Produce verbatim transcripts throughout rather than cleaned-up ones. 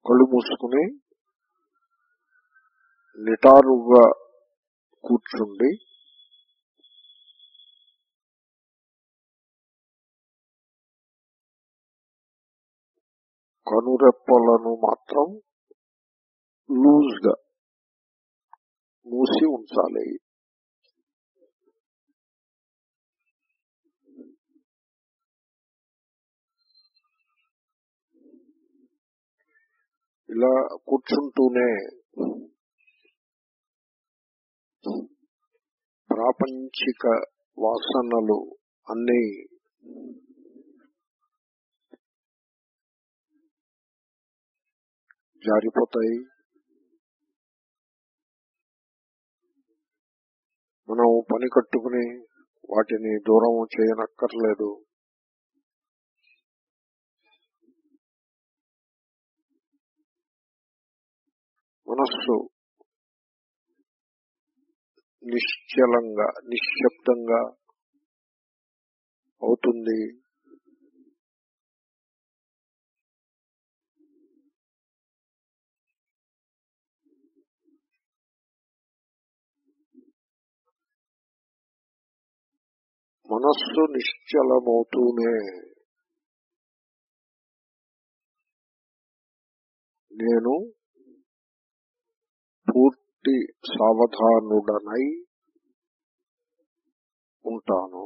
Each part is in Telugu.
కళ్ళు మూసుకుని నిటారుగా కూర్చుండి కనురెప్పలను మాత్రం లూజ్ గా మూసి ఉంచాలి. ఇలా కూర్చుంటూనే ప్రాపంచిక వాసనలు అన్నీ జారిపోతాయి. మనం పని కట్టుకుని వాటిని దూరం చేయనక్కర్లేదు. మనస్సు నిశ్చలంగా నిశ్శబ్దంగా అవుతుంది. మనస్సు నిశ్చలమవుతూనే నేను పూర్తి సావధానుడనై ఉంటాను.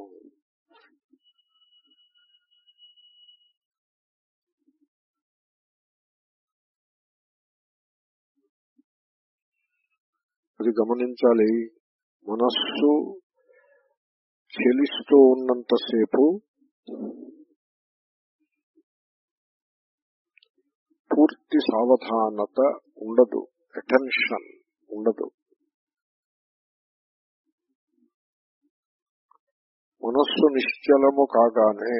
అది గమనించాలి. మనస్సు చెలిస్తూ ఉన్నంతసేపు పూర్తి సావధానత ఉండదు, అటెన్షన్ ఉండదు. మనస్సు నిశ్చలము కాగానే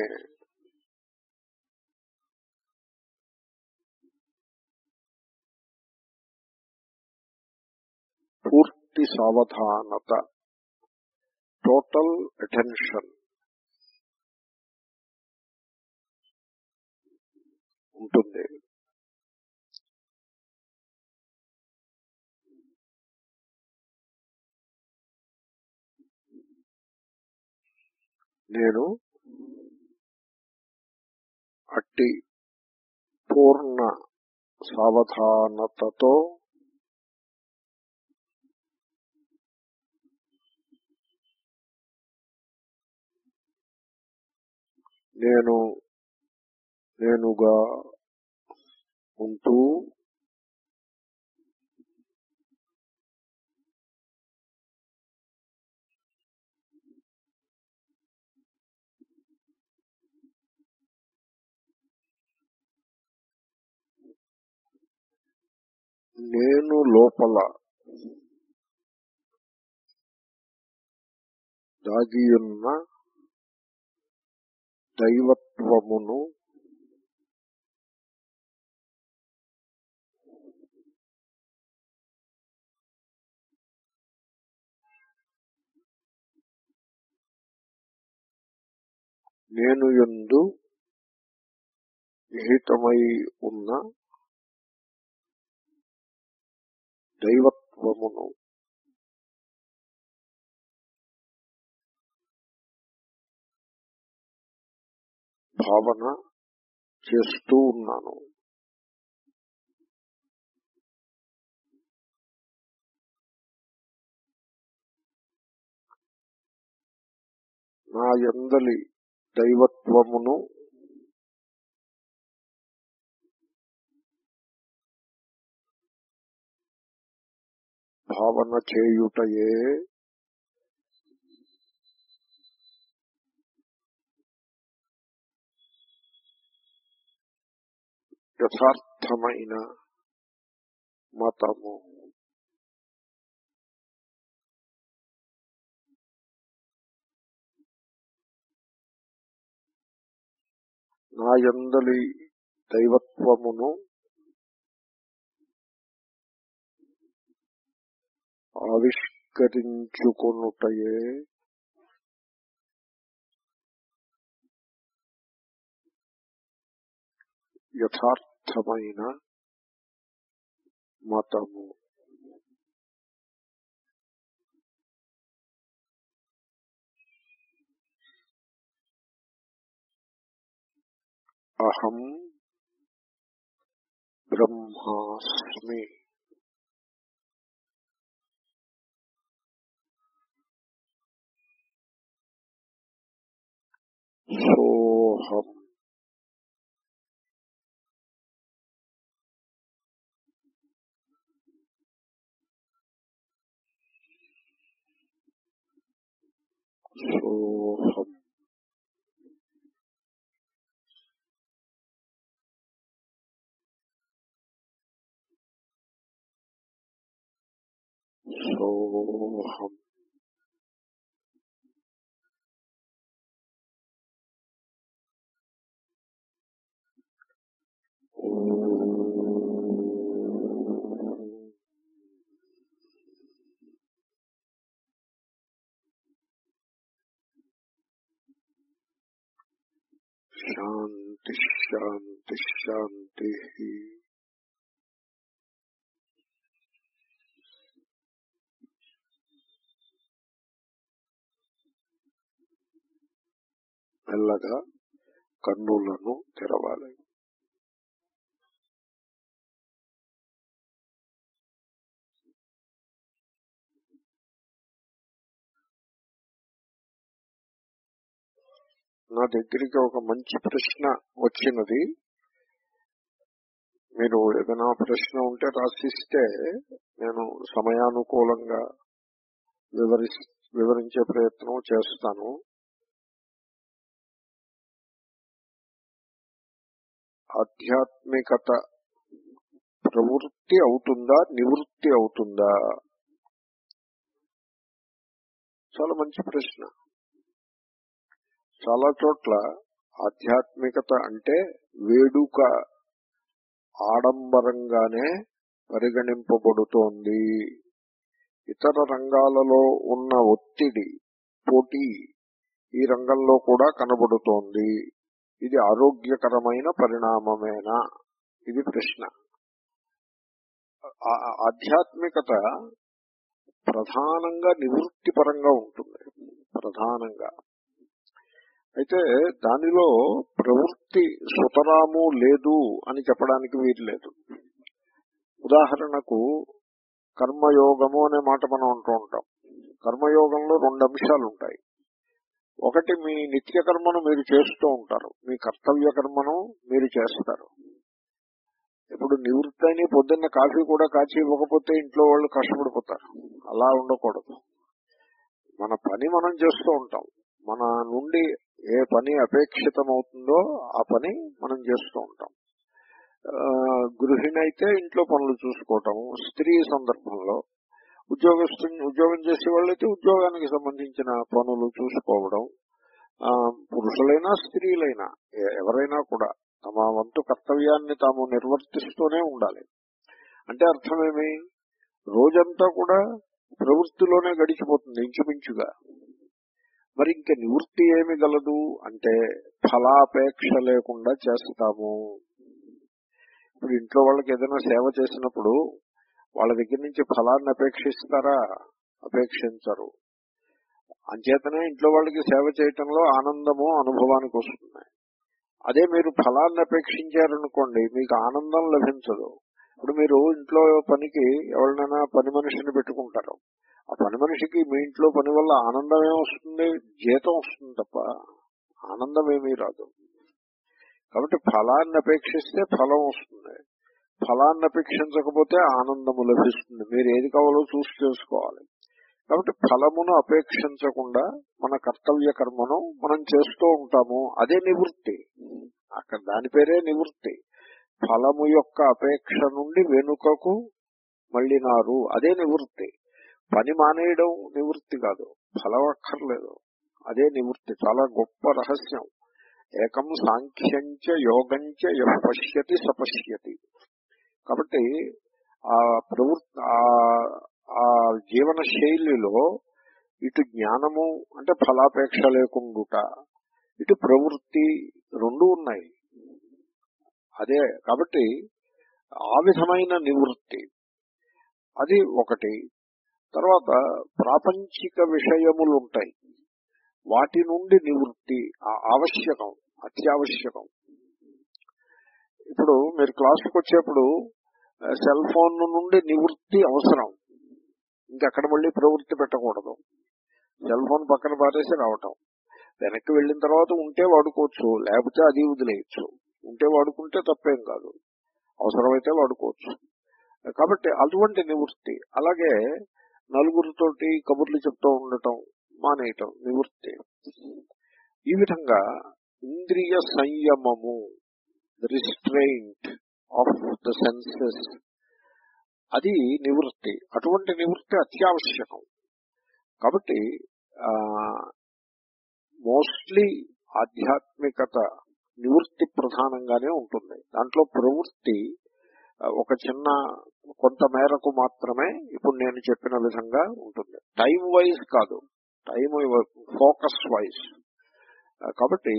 పూర్తి సావధానత, టోటల్ అటెన్షన్ ఉంటుంది. నేను అట్టి పూర్ణ సావధానతతో నేను నేనుగా ఉంటూ నేను లోపల దాగియున్న దైవత్వమును నేను యందు నిహితమై ఉన్న దైవత్వమును భావన చేస్తూ ఉన్నాను. నా యందలి దైవత్వమును భావన చేయుటయే యథార్థమైన మతము. నా యందలి దైవత్వమును ఆవిష్కరించుకొనుటయే యథార్థమైన మతము. అహం బ్రహ్మాస్మి. సోహం. సోహం. సోహం. శాంతి శాంతి శాంతి. మెల్లగా కన్నులను తెరవాలి. నా దగ్గరికి ఒక మంచి ప్రశ్న వచ్చినది. మీరు ఏదైనా ప్రశ్న ఉంటే రాసిస్తే నేను సమయానుకూలంగా వివరి వివరించే ప్రయత్నం చేస్తాను. ఆధ్యాత్మికత ప్రవృత్తి అవుతుందా, నివృత్తి అవుతుందా? చాలా మంచి ప్రశ్న. చాలా చోట్ల ఆధ్యాత్మికత అంటే వేడుక, ఆడంబరంగానే పరిగణింపబడుతోంది. ఇతర రంగాలలో ఉన్న ఒత్తిడి, పోటీ ఈ రంగంలో కూడా కనబడుతోంది. ఇది ఆరోగ్యకరమైన పరిణామమేనా? ఇది ప్రశ్న. ఆధ్యాత్మికత ప్రధానంగా నివృత్తి పరంగా ఉంటుంది. ప్రధానంగా అయితే దానిలో ప్రవృత్తి సుతరాము లేదు అని చెప్పడానికి వీలు లేదు. ఉదాహరణకు కర్మయోగము అనే మాట మనం అంటూ ఉంటాం. కర్మయోగంలో రెండు అంశాలు ఉంటాయి. ఒకటి, మీ నిత్య కర్మను మీరు చేస్తూ ఉంటారు, మీ కర్తవ్య కర్మను మీరు చేస్తారు. ఇప్పుడు నివృత్తి అని పొద్దున్న కాఫీ కూడా కాచి ఇవ్వకపోతే ఇంట్లో వాళ్ళు కష్టపడిపోతారు. అలా ఉండకూడదు. మన పని మనం చేస్తూ ఉంటాం. మన నుండి ఏ పని అపేక్షితమవుతుందో ఆ పని మనం చేస్తూ ఉంటాం. గృహిణి అయితే ఇంట్లో పనులు చూసుకోవటం, స్త్రీ సందర్భంలో ఉద్యోగస్తు ఉద్యోగం చేసే వాళ్ళైతే ఉద్యోగానికి సంబంధించిన పనులు చూసుకోవడం, పురుషులైనా స్త్రీలైనా ఎవరైనా కూడా తమ వంతు కర్తవ్యాన్ని తాము నిర్వర్తిస్తూనే ఉండాలి. అంటే అర్థమేమి? రోజంతా కూడా ప్రవృత్తిలోనే గడిచిపోతుంది ఇంచుమించుగా. మరి ఇంక నివృత్తి ఏమి గలదు అంటే ఫలాపేక్ష లేకుండా చేస్తాము. ఇప్పుడు ఇంట్లో వాళ్ళకి ఏదైనా సేవ చేసినప్పుడు వాళ్ళ దగ్గర నుంచి ఫలాన్ని అపేక్షిస్తారా? అపేక్షించరు. అంచేతనే ఇంట్లో వాళ్ళకి సేవ చేయటంలో ఆనందము అనుభవానికి వస్తుంది. అదే మీరు ఫలాన్ని అపేక్షించారనుకోండి, మీకు ఆనందం లభించదు. ఇప్పుడు మీరు ఇంట్లో పనికి ఎవరినైనా పని మనిషిని పెట్టుకుంటారు. ఆ పని మనిషికి మీ ఇంట్లో పని వల్ల ఆనందం ఏమొస్తుంది? జీతం వస్తుంది తప్ప ఆనందం ఏమీ రాదు. కాబట్టి ఫలాన్ని అపేక్షిస్తే ఫలం వస్తుంది, ఫలాన్ని అపేక్షించకపోతే ఆనందము లభిస్తుంది. మీరు ఏది కావాలో చూసి చేసుకోవాలి. కాబట్టి ఫలమును అపేక్షించకుండా మన కర్తవ్య కర్మను మనం చేస్తూ ఉంటాము. అదే నివృత్తి. అక్కడ దాని పేరే నివృత్తి. ఫలము యొక్క అపేక్ష నుండి వెనుకకు మళ్ళినారు, అదే నివృత్తి. పని మానేయడం నివృత్తి కాదు, ఫలం అక్కర్లేదు, అదే నివృత్తి. చాలా గొప్ప రహస్యం. ఏకం సాంఖ్యంచ యోగంచ యః పశ్యతి సపశ్యతి. కాబట్టి ఆ ప్రవృత్తి, ఆ జీవన శైలిలో ఇటు జ్ఞానము అంటే ఫలాపేక్ష లేకుండుట, ఇటు ప్రవృత్తి రెండు ఉన్నాయి. అదే కాబట్టి ఆ విధమైన నివృత్తి అది ఒకటి. తర్వాత ప్రాపంచిక విషయములు ఉంటాయి, వాటి నుండి నివృత్తి ఆవశ్యకం, అత్యావశ్యకం. ఇప్పుడు మీరు క్లాసుకు వచ్చేప్పుడు సెల్ ఫోన్ నుండి నివృత్తి అవసరం, ఇంకక్కడ మళ్ళీ ప్రవృత్తి పెట్టకూడదు. సెల్ ఫోన్ పక్కన పారేసి రావటం, వెనక్కి వెళ్ళిన తర్వాత ఉంటే వాడుకోవచ్చు, లేకపోతే అది వదిలేయచ్చు. ఉంటే వాడుకుంటే తప్పేం కాదు, అవసరమైతే వాడుకోవచ్చు. కాబట్టి అటువంటి నివృత్తి. అలాగే నలుగురితోటి కబుర్లు చెప్తూ ఉండటం మానేయటం నివృత్తి. ఈ విధంగా ఇంద్రియ సంయమము, రిస్ట్రెయింట్ ఆఫ్ ద సెన్సెస్, అది నివృత్తి. అటువంటి నివృత్తి అత్యావశ్యకం. కాబట్టి మోస్ట్లీ ఆధ్యాత్మికత నివృత్తి ప్రధానంగానే ఉంటుంది. దాంట్లో ప్రవృత్తి ఒక చిన్న కొంత మేరకు మాత్రమే ఇప్పుడు నేను చెప్పిన విధంగా ఉంటుంది, టైం వైజ్ కాదు, టైం ఫోకస్ వైజ్. కాబట్టి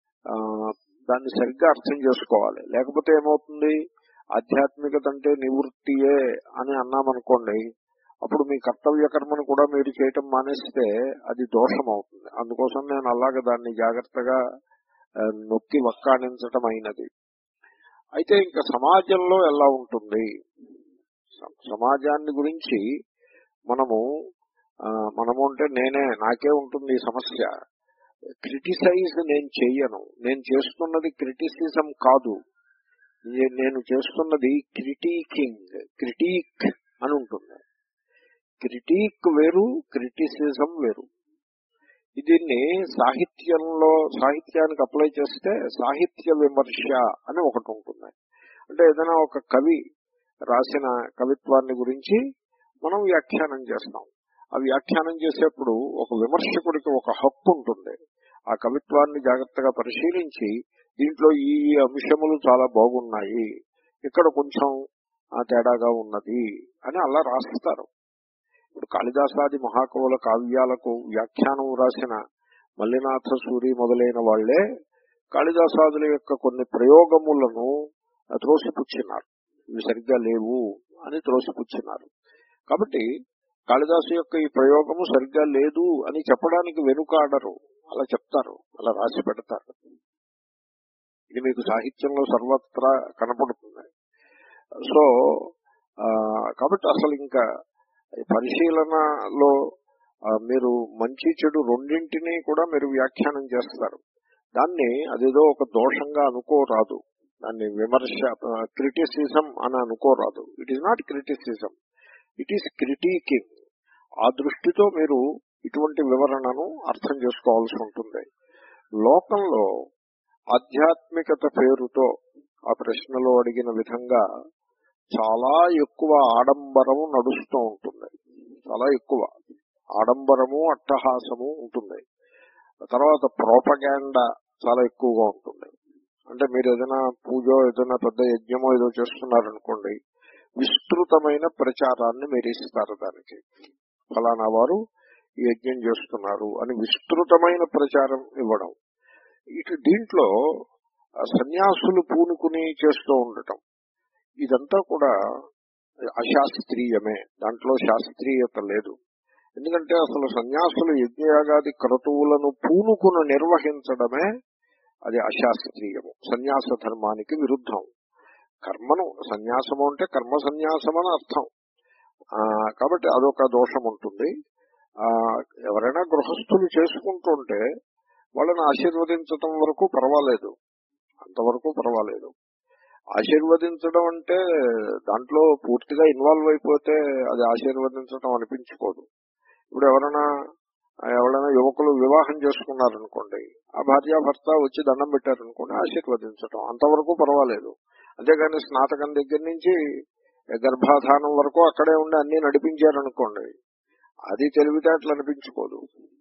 దాన్ని సరిగ్గా అర్థం చేసుకోవాలి. లేకపోతే ఏమవుతుంది, ఆధ్యాత్మికత అంటే నివృత్తియే అని అన్నామనుకోండి, అప్పుడు మీ కర్తవ్య కర్మను కూడా మీరు చేయటం మానేస్తే అది దోషం అవుతుంది. అందుకోసం నేను అలాగే దాన్ని జాగ్రత్తగా నొక్కి వక్కాణించటం అయినది. అయితే ఇంకా సమాజంలో ఎలా ఉంటుంది, సమాజాన్ని గురించి మనము మనము అంటే నేనే నాకే ఉంటుంది ఈ సమస్య. క్రిటిసైజ్ నేను చెయ్యను, నేను చేస్తున్నది క్రిటిసిజం కాదు, నేను చేస్తున్నది క్రిటికింగ్. క్రిటిక్ అని ఉంటుంది. క్రిటిక్ వేరు, క్రిటిసిజం వేరు. దీన్ని సాహిత్యంలో సాహిత్యానికి అప్లై చేస్తే సాహిత్య విమర్శ అని ఒకటి ఉంటుంది. అంటే ఏదైనా ఒక కవి రాసిన కవిత్వాన్ని గురించి మనం వ్యాఖ్యానం చేస్తాం. ఆ వ్యాఖ్యానం చేసేప్పుడు ఒక విమర్శకుడికి ఒక హక్కు ఉంటుంది. ఆ కవిత్వాన్ని జాగ్రత్తగా పరిశీలించి దీంట్లో ఈ అంశములు చాలా బాగున్నాయి, ఇక్కడ కొంచెం తేడాగా ఉన్నది అని అలా రాస్తారు. ఇప్పుడు కాళిదాసాది మహాకవుల కావ్యాలకు వ్యాఖ్యానం రాసిన మల్లినాథ సూరి మొదలైన వాళ్లే కాళిదాసాదుల యొక్క కొన్ని ప్రయోగములను త్రోసిపుచ్చినారు, ఇవి సరిగ్గా లేవు అని త్రోసిపుచ్చినారు. కాబట్టి కాళిదాసు యొక్క ఈ ప్రయోగము సరిగ్గా లేదు అని చెప్పడానికి వెనుకాడరు, అలా చెప్తారు, అలా రాసి పెడతారు. ఇది మీకు సాహిత్యంలో సర్వత్రా కనపడుతుంది. సో కాబట్టి అసలు ఇంకా పరిశీలనలో మీరు మంచి చెడు రెండింటినీ కూడా మీరు వ్యాఖ్యానం చేస్తారు. దాన్ని అదేదో ఒక దోషంగా అనుకోరాదు, దాన్ని విమర్శ క్రిటిసిజం అని అనుకోరాదు. It is not criticism, it is critiquing. ఆ దృష్టితో మీరు ఇటువంటి వివరణను అర్థం చేసుకోవాల్సి ఉంటుంది. లోకంలో ఆధ్యాత్మికత పేరుతో ఆ ప్రశ్నలో అడిగిన విధంగా చాలా ఎక్కువ ఆడంబరము నడుస్తూ ఉంటుంది. చాలా ఎక్కువ ఆడంబరము, అట్టహాసము ఉంటుంది. తర్వాత ప్రోపగాండా చాలా ఎక్కువగా ఉంటుంది. అంటే మీరు ఏదైనా పూజ, ఏదైనా పెద్ద యజ్ఞమో ఏదో చేస్తున్నారనుకోండి, విస్తృతమైన ప్రచారాన్ని మీరు ఇస్తారు. దానికి ఫలానా వారు ఈ యజ్ఞం చేస్తున్నారు అని విస్తృతమైన ప్రచారం ఇవ్వడం. ఇటు దీంట్లో సన్యాసులు పూనుకుని చేస్తూ ఉండటం, ఇదంతా కూడా అశాస్త్రీయమే. దాంట్లో శాస్త్రీయత లేదు. ఎందుకంటే అసలు సన్యాసులు యజ్ఞయాగాది క్రతువులను పూనుకుని నిర్వహించడమే అది అశాస్త్రీయము, సన్యాస ధర్మానికి విరుద్ధం. కర్మను సన్యాసము అంటే కర్మ సన్యాసం అని అర్థం. కాబట్టి అదొక దోషం ఉంటుంది. ఆ ఎవరైనా గృహస్థులు చేసుకుంటుంటే వాళ్ళని ఆశీర్వదించటం వరకు పర్వాలేదు, అంతవరకు పర్వాలేదు. ఆశీర్వదించడం అంటే దాంట్లో పూర్తిగా ఇన్వాల్వ్ అయిపోతే అది ఆశీర్వదించడం అనిపించుకోదు. ఇప్పుడు ఎవరైనా ఎవరైనా యువకులు వివాహం చేసుకున్నారనుకోండి, ఆ భార్యాభర్త వచ్చి దండం పెట్టారనుకోండి, ఆశీర్వదించటం అంతవరకు పర్వాలేదు. అంతేగాని స్నాతకం దగ్గర నుంచి గర్భాధానం వరకు అక్కడే ఉండి అన్ని నడిపించారనుకోండి, అది తెలివితేటలు అనిపించుకోదు.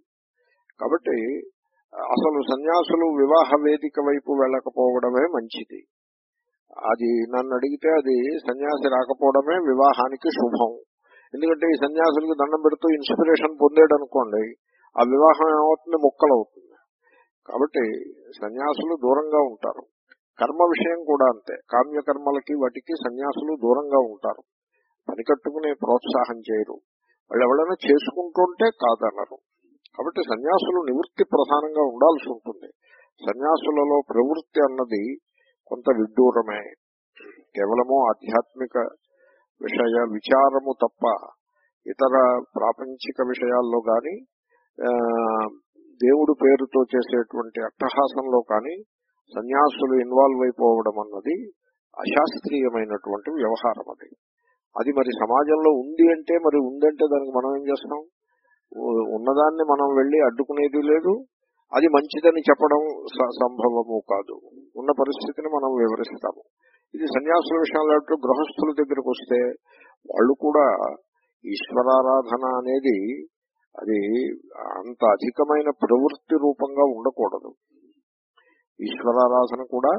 కాబట్టి అసలు సన్యాసులు వివాహ వేదిక వైపు వెళ్ళకపోవడమే మంచిది. అది నన్ను అడిగితే అది సన్యాసి రాకపోవడమే వివాహానికి శుభం. ఎందుకంటే ఈ సన్యాసులకు దండం పెడుతూ ఇన్స్పిరేషన్ పొందాడు అనుకోండి, ఆ వివాహం ఏమవుతుంది, ముక్కలవుతుంది. కాబట్టి సన్యాసులు దూరంగా ఉంటారు. కర్మ విషయం కూడా అంతే, కామ్యకర్మలకి వాటికి సన్యాసులు దూరంగా ఉంటారు. పని కట్టుకుని ప్రోత్సాహం చేయరు. వాళ్ళు ఎవరైనా చేసుకుంటుంటే కాదనరు. కాబట్టి సన్యాసులు నివృత్తి ప్రధానంగా ఉండాల్సి ఉంటుంది. సన్యాసులలో ప్రవృత్తి అన్నది కొంత విడ్డూరమే. కేవలము ఆధ్యాత్మిక విషయ విచారము తప్ప ఇతర ప్రాపంచిక విషయాల్లో గాని దేవుడు పేరుతో చేసేటువంటి అట్టహాసంలో కానీ సన్యాసులు ఇన్వాల్వ్ అయిపోవడం అన్నది అశాస్త్రీయమైనటువంటి వ్యవహారం. అది అది మరి సమాజంలో ఉంది అంటే మరి ఉందంటే దానికి మనం ఏం చేస్తాం? ఉన్నదాన్ని మనం వెళ్లి అడ్డుకునేది లేదు. అది మంచిదని చెప్పడం సంభవము కాదు. ఉన్న పరిస్థితిని మనం వివరిస్తాము. ఇది సన్యాసుల విషయంలో గృహస్థుల దగ్గరకు వస్తే వాళ్ళు కూడా ఈశ్వరారాధన అనేది అది అంత అధికమైన ప్రవృత్తి రూపంగా ఉండకూడదు. ఈశ్వరారాధన కూడా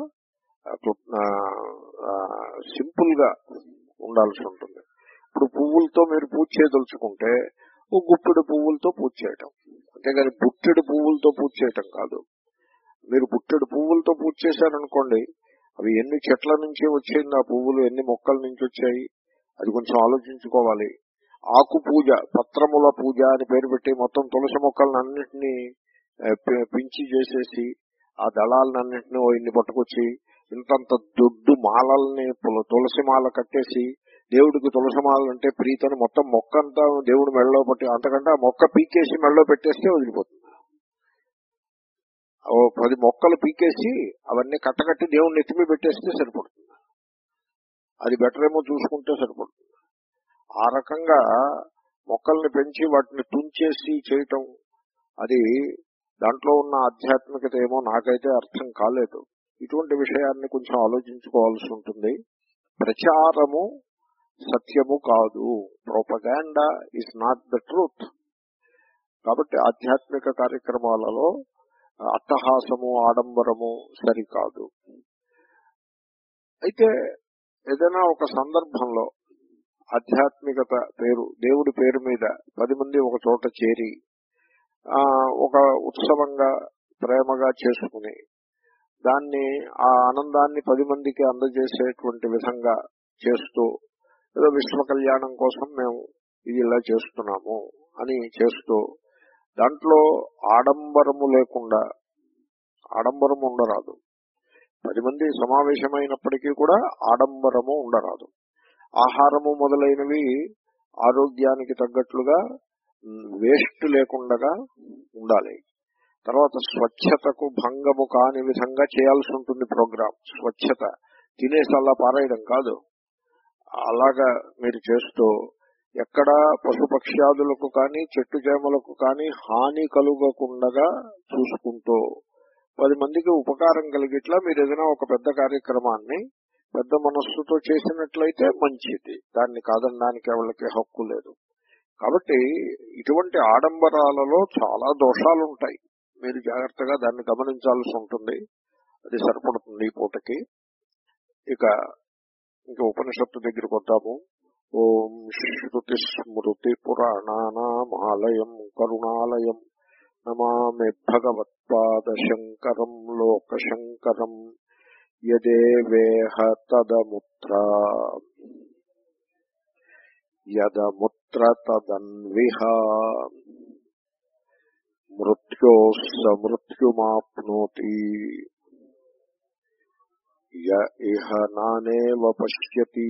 సింపుల్ గా ఉండాల్సి ఉంటుంది. ఇప్పుడు పువ్వులతో మీరు పూజ చేయదలుచుకుంటే ఓ గుప్పెడు పువ్వులతో పూజ చేయటం, అంతేగాని బుట్టెడు పువ్వులతో పూజ చేయటం కాదు. మీరు బుట్టెడు పువ్వులతో పూజ చేశారనుకోండి, అవి ఎన్ని చెట్ల నుంచి వచ్చింది ఆ పువ్వులు, ఎన్ని మొక్కల నుంచి వచ్చాయి, అది కొంచెం ఆలోచించుకోవాలి. ఆకు పూజ, పత్రముల పూజ అని పేరు పెట్టి మొత్తం తులసి మొక్కలను అన్నింటినీ పించి చేసేసి ఆ దళాలన్నింటినీ ఓ ఇన్ని పట్టుకొచ్చి ఇంతంత దొడ్డు మాలల్ని తులసి మాల కట్టేసి దేవుడికి తులసి మాల అంటే ప్రీతని మొత్తం మొక్క అంతా దేవుడు మెడలో పట్టి, అంతకంటే ఆ మొక్క పీకేసి మెడలో పెట్టేస్తే వదిలిపోతుంది. ఓ పది మొక్కలు పీకేసి అవన్నీ కట్టకట్టి దేవుడిని ఎత్తిమి పెట్టేస్తే సరిపడుతుంది. అది బెటర్ ఏమో చూసుకుంటే సరిపడుతుంది. ఆ రకంగా మొక్కల్ని పెంచి వాటిని తుంచేసి చేయటం, అది దాంట్లో ఉన్న ఆధ్యాత్మికత ఏమో నాకైతే అర్థం కాలేదు. ఇటువంటి విషయాన్ని కొంచెం ఆలోచించుకోవాల్సి ఉంటుంది. ప్రచారము సత్యము కాదు, propaganda is not the truth. కాబట్టి ఆధ్యాత్మిక కార్యక్రమాలలో అట్టహాసము ఆడంబరము సరికాదు. అయితే ఏదైనా ఒక సందర్భంలో ఆధ్యాత్మికత పేరు, దేవుడి పేరు మీద పది మంది ఒక చోట చేరి ఆ ఒక ఉత్సవంగా ప్రేమగా చేసుకుని దాన్ని ఆ ఆనందాన్ని పది మందికి అందజేసేటువంటి విధంగా చేస్తూ ఏదో విశ్వ కళ్యాణం కోసం మేము ఇది ఇలా చేస్తున్నాము అని చేస్తూ దాంట్లో ఆడంబరము లేకుండా, ఆడంబరము ఉండరాదు. పది మంది సమావేశమైనప్పటికీ కూడా ఆడంబరము ఉండరాదు. ఆహారము మొదలైనవి ఆరోగ్యానికి తగ్గట్లుగా వేస్ట్ లేకుండా ఉండాలి. తర్వాత స్వచ్ఛతకు భంగము కాని విధంగా చేయాల్సి ఉంటుంది ప్రోగ్రాం. స్వచ్ఛత తినేసి అలా పారేయడం కాదు. అలాగా మీరు చేస్తూ ఎక్కడ పశుపక్ష్యాదులకు కానీ చెట్టు చేమలకు కానీ హాని కలుగకుండా చూసుకుంటూ పది మందికి ఉపకారం కలిగిట్లా మీరు ఏదైనా ఒక పెద్ద కార్యక్రమాన్ని పెద్ద మనస్సుతో చేసినట్లయితే మంచిది. దాన్ని కాదనడానికి ఎవరికి హక్కు లేదు. కాబట్టి ఇటువంటి ఆడంబరాలలో చాలా దోషాలు ఉంటాయి. మీరు జాగ్రత్తగా దాన్ని గమనించాల్సి ఉంటుంది. అది సరిపడుతుంది ఈ పూటకి. ఇక ఇంకా ఉపనిషత్తు దగ్గరికి వద్దాము. ఓం శ్రుతి స్మృతి పురాణానామాలయం కరుణాలయం నమామి భగవత్పాద శంకరం లోకశంకరం. యదేవేహ తదముత్ర యదముత్ర తదన్విహ మృత్యోస్స మృత్యుమాప్నోతి య ఇహ నానేవ పశ్యతి.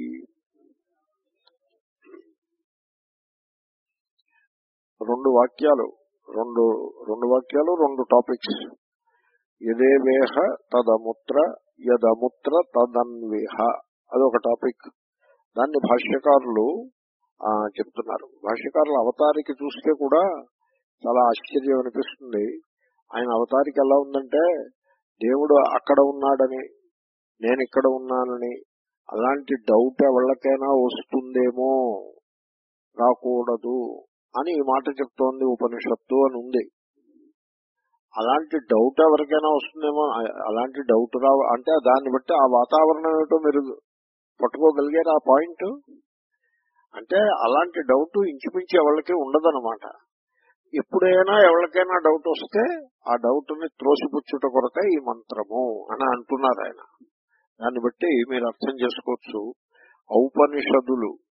రెండు వాక్యాలు రెండు రెండు వాక్యాలు రెండు టాపిక్స్. యదేవేహ తదముత్ర యదముత్ర తదన్విహ అదొక టాపిక్. దాన్ని భాష్యకారులు ఆ చెప్తున్నారు. భాష్యకారుల అవతారికి చూస్తే కూడా చాలా ఆశ్చర్యం అనిపిస్తుంది. ఆయన అవతారికి ఎలా ఉందంటే దేవుడు అక్కడ ఉన్నాడని నేను ఇక్కడ ఉన్నానని అలాంటి డౌట్ ఎవరికైనా వస్తుందేమో, రాకూడదు అని ఈ మాట చెప్తోంది ఉపనిషత్తు అని ఉంది. అలాంటి డౌట్ ఎవరికైనా వస్తుందేమో, అలాంటి డౌట్ రా అంటే దాన్ని బట్టి ఆ వాతావరణం ఏమిటో మీరు పట్టుకోగలిగారు ఆ పాయింట్. అంటే అలాంటి డౌట్ ఇంచుమించి ఎవరికి ఉండదన్నమాట. ఎప్పుడైనా ఎవరికైనా డౌట్ వస్తే ఆ డౌట్ ని త్రోసిపుచ్చుట కొరకే ఈ మంత్రము అని అంటున్నారు ఆయన. దాన్ని బట్టి మీరు అర్థం చేసుకోవచ్చు. ఔపనిషదులు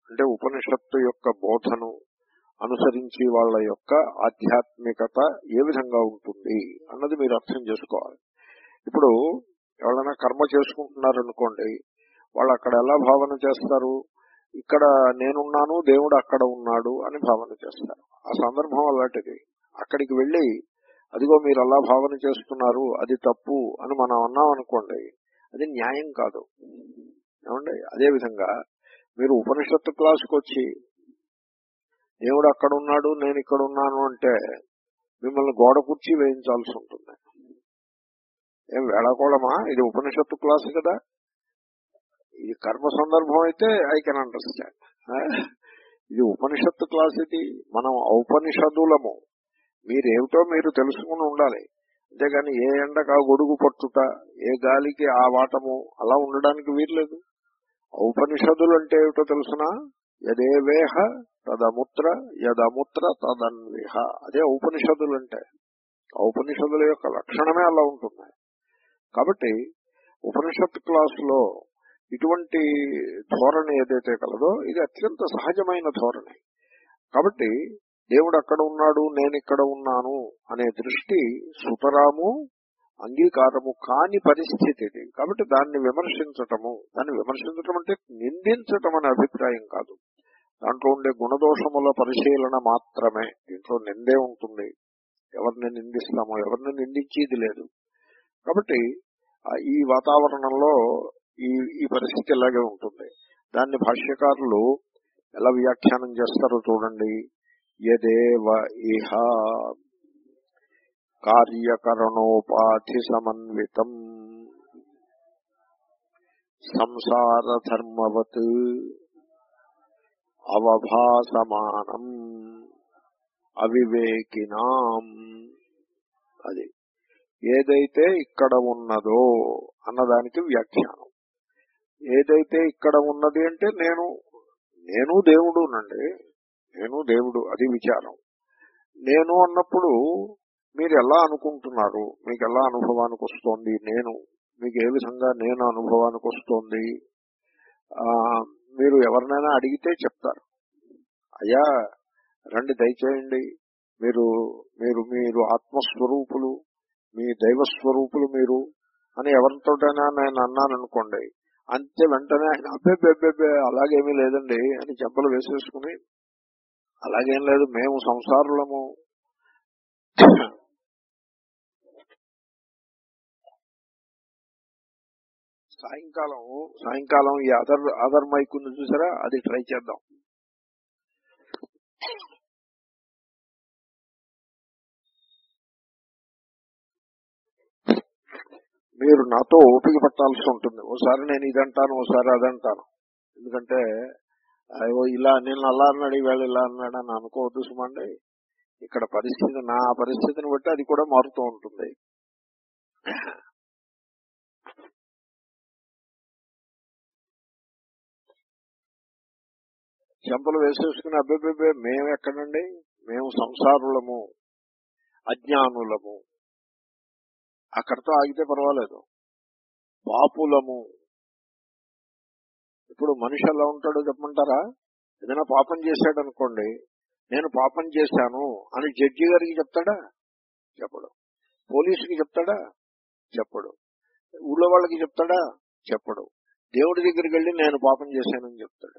అంటే ఉపనిషత్తు యొక్క బోధను అనుసరించి వాళ్ళ యొక్క ఆధ్యాత్మికత ఏ విధంగా ఉంటుంది అన్నది మీరు అర్థం చేసుకోవాలి. ఇప్పుడు ఎవరైనా కర్మ చేసుకుంటున్నారనుకోండి, వాళ్ళు అక్కడ ఎలా భావన చేస్తారు? ఇక్కడ నేనున్నాను, దేవుడు అక్కడ ఉన్నాడు అని భావన చేస్తారు. ఆ సందర్భం అలాంటిది. అక్కడికి వెళ్ళి అదిగో మీరు అలా భావన చేస్తున్నారు, అది తప్పు అని మనం అన్నాం అనుకోండి, అది న్యాయం కాదు. ఏమండి? అదేవిధంగా మీరు ఉపనిషత్తు క్లాసుకు వచ్చి దేవుడు అక్కడ ఉన్నాడు, నేను ఇక్కడ ఉన్నాను అంటే మిమ్మల్ని గోడ కుర్చీ వేయించాల్సి ఉంటుంది. ఏం వేళాకోళమా? ఇది ఉపనిషత్తు క్లాసు కదా. ఇది కర్మ సందర్భం అయితే ఐ కెన్ అండర్స్టాండ్. ఇది ఉపనిషత్తు క్లాస్. ఇది మనం ఔపనిషదులము. మీరేమిటో మీరు తెలుసుకుని ఉండాలి. అంతేగాని ఏ ఎండకు ఆ గొడుగు పట్టుట, ఏ గాలికి ఆ వాటము అలా ఉండడానికి వీర్లేదు. ఔపనిషదులు అంటే ఏమిటో తెలుసునా? యదేవేహ తదముత్ర, యదముత్ర తదన్విహ. అదే ఔపనిషదులు అంటే. ఔపనిషదుల యొక్క లక్షణమే అలా ఉంటుంది. కాబట్టి ఉపనిషత్ క్లాసులో ఇటువంటి ధోరణి ఏదైతే కలదో ఇది అత్యంత సహజమైన ధోరణి. కాబట్టి దేవుడు అక్కడ ఉన్నాడు, నేను ఇక్కడ ఉన్నాను అనే దృష్టి సుతరాము అంగీకారము కాని పరిస్థితి ఇది. కాబట్టి దాన్ని విమర్శించటము, దాన్ని విమర్శించటం అంటే నిందించటం అనే అభిప్రాయం కాదు. దాంట్లో ఉండే గుణదోషముల పరిశీలన మాత్రమే. దీంట్లో నిందే ఉంటుంది. ఎవరిని నిందిస్తామో, ఎవరిని నిందించేది లేదు. కాబట్టి ఈ వాతావరణంలో ఈ ఈ పరిస్థితి ఇలాగే ఉంటుంది. దాన్ని భాష్యకారులు ఎలా వ్యాఖ్యానం చేస్తారో చూడండి. యదేవ ఇహ కార్యకరణోపాధి సమన్వితం సంసార ధర్మవత్ అవభాసమానం అవివేకినాం. అది ఏదైతే ఇక్కడ ఉన్నదో అన్నదానికి వ్యాఖ్యానం. ఏదైతే ఇక్కడ ఉన్నది అంటే నేను నేను దేవుడునండి, నేను దేవుడు, అది విచారం. నేను అన్నప్పుడు మీరు ఎలా అనుకుంటున్నారు, మీకు ఎలా అనుభవానికి వస్తోంది నేను, మీకు ఏ విధంగా నేను అనుభవానికి వస్తోంది? ఆ మీరు ఎవరినైనా అడిగితే చెప్తారు, అయ్యా రండి దయచేయండి, మీరు మీరు మీరు ఆత్మస్వరూపులు, మీ దైవస్వరూపులు మీరు అని ఎవరితోటైనా నేను అన్నాను అనుకోండి, అంతే వెంటనే ఆయన అబ్బెబ్బెబ్బెబ్బే అలాగేమీ లేదండి అని చెంపలు వేసేసుకుని, అలాగేం లేదు మేము సంసారులము. సాయంకాలం సాయంకాలం ఈ అదర్ అదర్ మైక్ ఉంది చూసారా, అది ట్రై చేద్దాం. మీరు నాతో ఓపిక పట్టాల్సి ఉంటుంది. ఓసారి నేను ఇదంటాను, ఓసారి అదంటాను. ఎందుకంటే అయ్యో ఇలా నేను అలా అన్నాడు, ఈవేళ ఇలా అన్నాడు అని అనుకోవద్దు సుమండి. ఇక్కడ పరిస్థితి, నా పరిస్థితిని బట్టి అది కూడా మారుతూ ఉంటుంది. చెంపలు వేసేసుకుని అబ్బెబ్బెబ్బే మేము ఎక్కడండి, మేము సంసారులము, అజ్ఞానులము, అక్కడితో ఆగితే పర్వాలేదు. పాపులము. ఇప్పుడు మనిషి ఎలా ఉంటాడో చెప్పమంటారా? ఏదైనా పాపం చేశాడు అనుకోండి, నేను పాపం చేశాను అని జడ్జి గారికి చెప్తాడా? చెప్పడు. పోలీసుకి చెప్తాడా? చెప్పడు. ఊళ్ళో వాళ్ళకి చెప్తాడా? చెప్పడు. దేవుడి దగ్గరికి వెళ్ళి నేను పాపం చేశానని చెప్తాడు.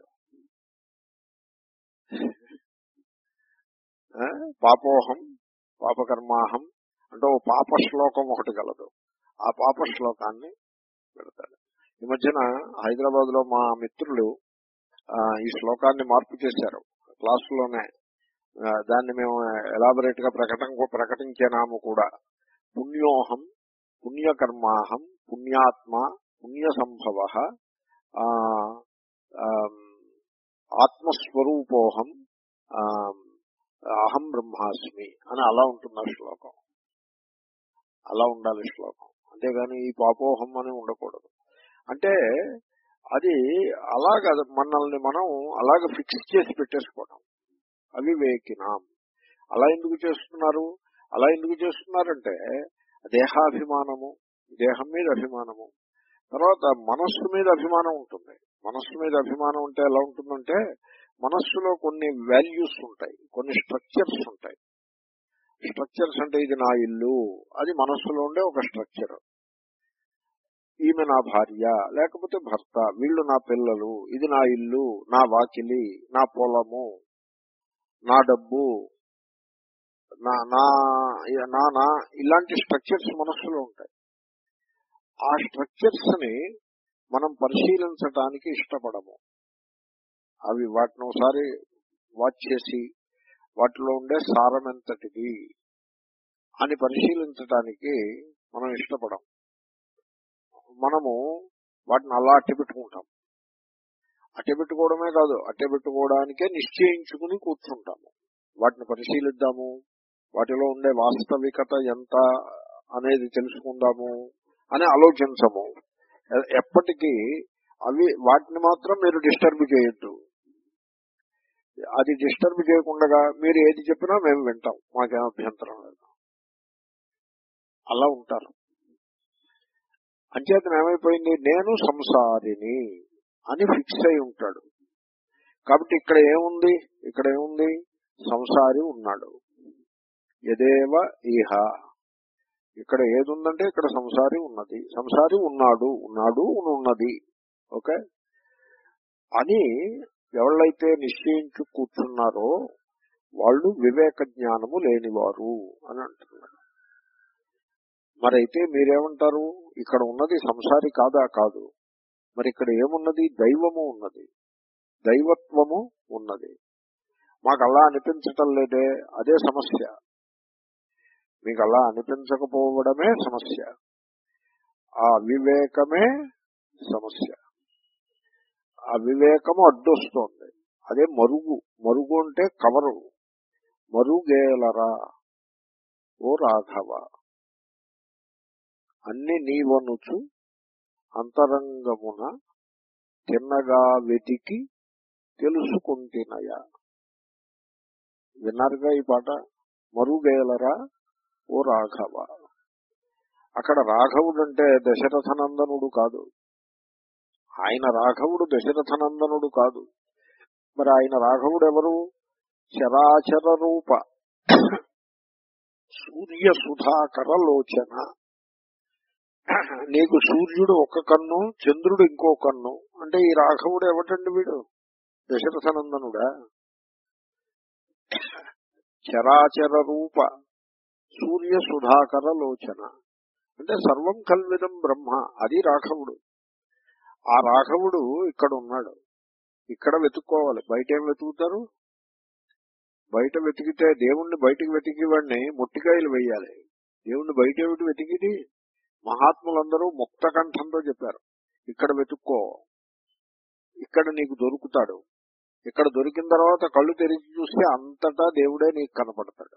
పాపోహం పాపకర్మాహం అంటే ఓ పాప శ్లోకం ఒకటి కలదు. ఆ పాప శ్లోకాన్ని పెడతాడు. ఈ మధ్యన హైదరాబాద్ లో మా మిత్రులు ఈ శ్లోకాన్ని మార్పు చేశారు క్లాసులోనే. దాన్ని మేము ఎలాబరేట్ గా ప్రకటన ప్రకటించాము కూడా. పుణ్యోహం పుణ్యకర్మాహం పుణ్యాత్మ పుణ్య సంభవ ఆత్మస్వరూపోహం అహం బ్రహ్మాస్మి అని అలా ఉంటుంది ఆ శ్లోకం. అలా ఉండాలి శ్లోకం. అంతేగాని ఈ పాపోహం అని ఉండకూడదు. అంటే అది అలాగ మనల్ని మనం అలాగ ఫిక్స్ చేసి పెట్టేసుకోవడం. అవివేకినాం. అలా ఎందుకు చేస్తున్నారు? అలా ఎందుకు చేస్తున్నారంటే దేహాభిమానము, దేహం మీద అభిమానము, తర్వాత మనస్సు మీద అభిమానం ఉంటుంది. మనస్సు మీద అభిమానం ఉంటే ఎలా ఉంటుందంటే మనస్సులో కొన్ని వాల్యూస్ ఉంటాయి, కొన్ని స్ట్రక్చర్స్ ఉంటాయి. స్ట్రక్చర్స్ అంటే ఇది నా ఇల్లు, అది మనస్సులో ఉండే ఒక స్ట్రక్చర్. ఈమె నా భార్య లేకపోతే భర్త, వీళ్ళు నా పిల్లలు, ఇది నా ఇల్లు, నా వాకిలి, నా పొలము, నా డబ్బు, నా నా నా నా ఇలాంటి స్ట్రక్చర్స్ మనస్సులో ఉంటాయి. ఆ స్ట్రక్చర్స్ ని మనం పరిశీలించటానికి ఇష్టపడము. అవి వాటిని ఒకసారి వాచ్ చేసి వాటిలో ఉండే సారం ఎంతటిది అని పరిశీలించటానికి మనం ఇష్టపడం. మనము వాటిని అలా అట్టెపెట్టుకుంటాం. అట్టెపెట్టుకోవడమే కాదు, అట్టెపెట్టుకోవడానికే నిశ్చయించుకుని కూర్చుంటాము. వాటిని పరిశీలిద్దాము, వాటిలో ఉండే వాస్తవికత ఎంత అనేది తెలుసుకుందాము అని ఆలోచించము. ఎప్పటికీ అవి వాటిని మాత్రం మీరు డిస్టర్బ్ చేయొద్దు. అది డిస్టర్బ్ చేయకుండా మీరు ఏది చెప్పినా మేము వింటాం, మాకేం అభ్యంతరం లేదు, అలా ఉంటారు. అంచేతన ఏమైపోయింది, నేను సంసారిని అని ఫిక్స్ అయి ఉంటాడు. కాబట్టి ఇక్కడ ఏముంది, ఇక్కడ ఏముంది, సంసారి ఉన్నాడు. యదేవ ఇహ, ఇక్కడ ఏది ఉందంటే ఇక్కడ సంసారి ఉన్నది, సంసారి ఉన్నాడు, ఉన్నాడు ఉన్నది. ఓకే అని ఎవళ్ళైతే నిశ్చయించు కూర్చున్నారో వాళ్ళు వివేక జ్ఞానము లేనివారు అని అంటున్నారు. మరైతే మీరేమంటారు, ఇక్కడ ఉన్నది సంసారి కాదా? కాదు. మరి ఇక్కడ ఏమున్నది, దైవము ఉన్నది, దైవత్వము ఉన్నది. మాకు అలా అనిపించటం లేదే, అదే సమస్య. మీకు అలా అనిపించకపోవడమే సమస్య, ఆ వివేకమే సమస్య. ఆ వివేకము అడ్డొస్తోంది, అదే మరుగు. మరుగు అంటే కవరు. మరుగేలరా ఓ రాఘవ, అన్ని నీవనుచు అంతరంగమున తిన్నగా వెతికి తెలుసుకుంటున్నాయా. విన్నారుగా ఈ పాట, మరుగేలరా ఓ రాఘవ. అక్కడ రాఘవుడు అంటే దశరథనందనుడు కాదు, ఆయన రాఘవుడు దశరథనందనుడు కాదు. మరి ఆయన రాఘవుడు ఎవరు? చరాచర రూప సూర్య సుధాకర లోచన. నీకు సూర్యుడు ఒక కన్ను, చంద్రుడు ఇంకో కన్ను అంటే ఈ రాఘవుడు ఎవటండి? వీడు దశరథనందనుడా? చరాచర రూప సూర్య సుధాకర లోచన అంటే సర్వం కల్విదం బ్రహ్మ, అది రాఘవుడు. ఆ రాఘవుడు ఇక్కడ ఉన్నాడు, ఇక్కడ వెతుక్కోవాలి. బయట ఏం వెతుకుతారు? బయట వెతికితే దేవుణ్ణి బయటికి వెతికి వాడిని ముట్టికాయలు వేయాలి. దేవుణ్ణి బయట ఏమిటి వెతికిది? మహాత్ములందరూ ముక్త కంఠంతో చెప్పారు, ఇక్కడ వెతుక్కో, ఇక్కడ నీకు దొరుకుతాడు. ఇక్కడ దొరికిన తర్వాత కళ్ళు తెరిచి చూస్తే అంతటా దేవుడే నీకు కనపడతాడు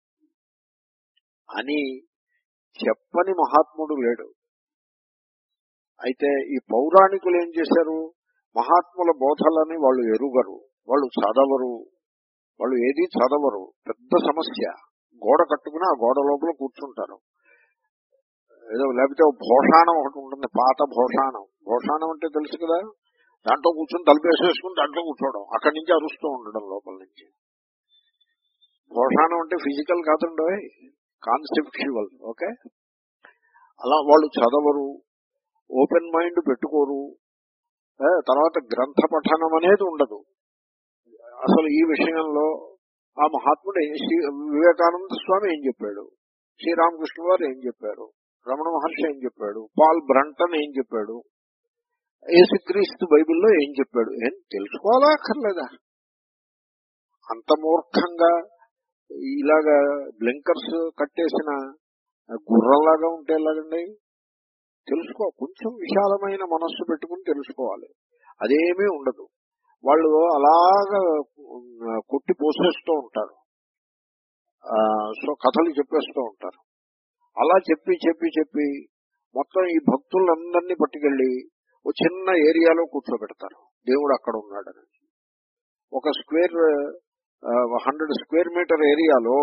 అని చెప్పని మహాత్ముడు లేడు. అయితే ఈ పౌరాణికులు ఏం చేశారు, మహాత్ముల బోధలని వాళ్ళు ఎరుగరు, వాళ్ళు చదవరు, వాళ్ళు ఏది చదవరు. పెద్ద సమస్య. గోడ కట్టుకుని ఆ గోడ లోపల కూర్చుంటారు. ఏదో లేకపోతే భోషాణం ఒకటి ఉంటుంది, పాత భోషాణం. భోషాణం అంటే తెలుసు కదా, దాంట్లో కూర్చొని తలుపేసేసుకుని దాంట్లో కూర్చోవడం, అక్కడి నుంచి అరుస్తూ ఉండడం లోపల నుంచి. భోషాణం అంటే ఫిజికల్ కాదండి, కాన్సెప్చువల్. ఓకే, అలా వాళ్ళు చదవరు, ఓపెన్ మైండ్ పెట్టుకోరు. తర్వాత గ్రంథ పఠనం అనేది ఉండదు. అసలు ఈ విషయంలో ఆ మహాత్ముడు వివేకానంద స్వామి ఏం చెప్పాడు, శ్రీరామకృష్ణ వారు ఏం చెప్పారు, రమణ మహర్షి ఏం చెప్పాడు, పాల్ బ్రంటన్ ఏం చెప్పాడు, యేసుక్రీస్తు బైబిల్లో ఏం చెప్పాడు, ఏం తెలుసుకోవాలా అక్కర్లేదా? అంత మూర్ఖంగా ఇలాగా బ్లింకర్స్ కట్టేసిన గుర్రంలాగా ఉంటే ఎలాగండి? తెలుసుకో, కొంచెం విశాలమైన మనస్సు పెట్టుకుని తెలుసుకోవాలి. అదేమీ ఉండదు. వాళ్ళు అలాగా కొట్టి పోసేస్తూ ఉంటారు, సో కథలు చెప్పేస్తూ ఉంటారు. అలా చెప్పి చెప్పి చెప్పి మొత్తం ఈ భక్తులందరినీ పట్టుకెళ్ళి ఒక చిన్న ఏరియాలో కూర్చోబెడతారు. దేవుడు అక్కడ ఉన్నాడని ఒక స్క్వేర్ హండ్రెడ్ స్క్వేర్ మీటర్ ఏరియాలో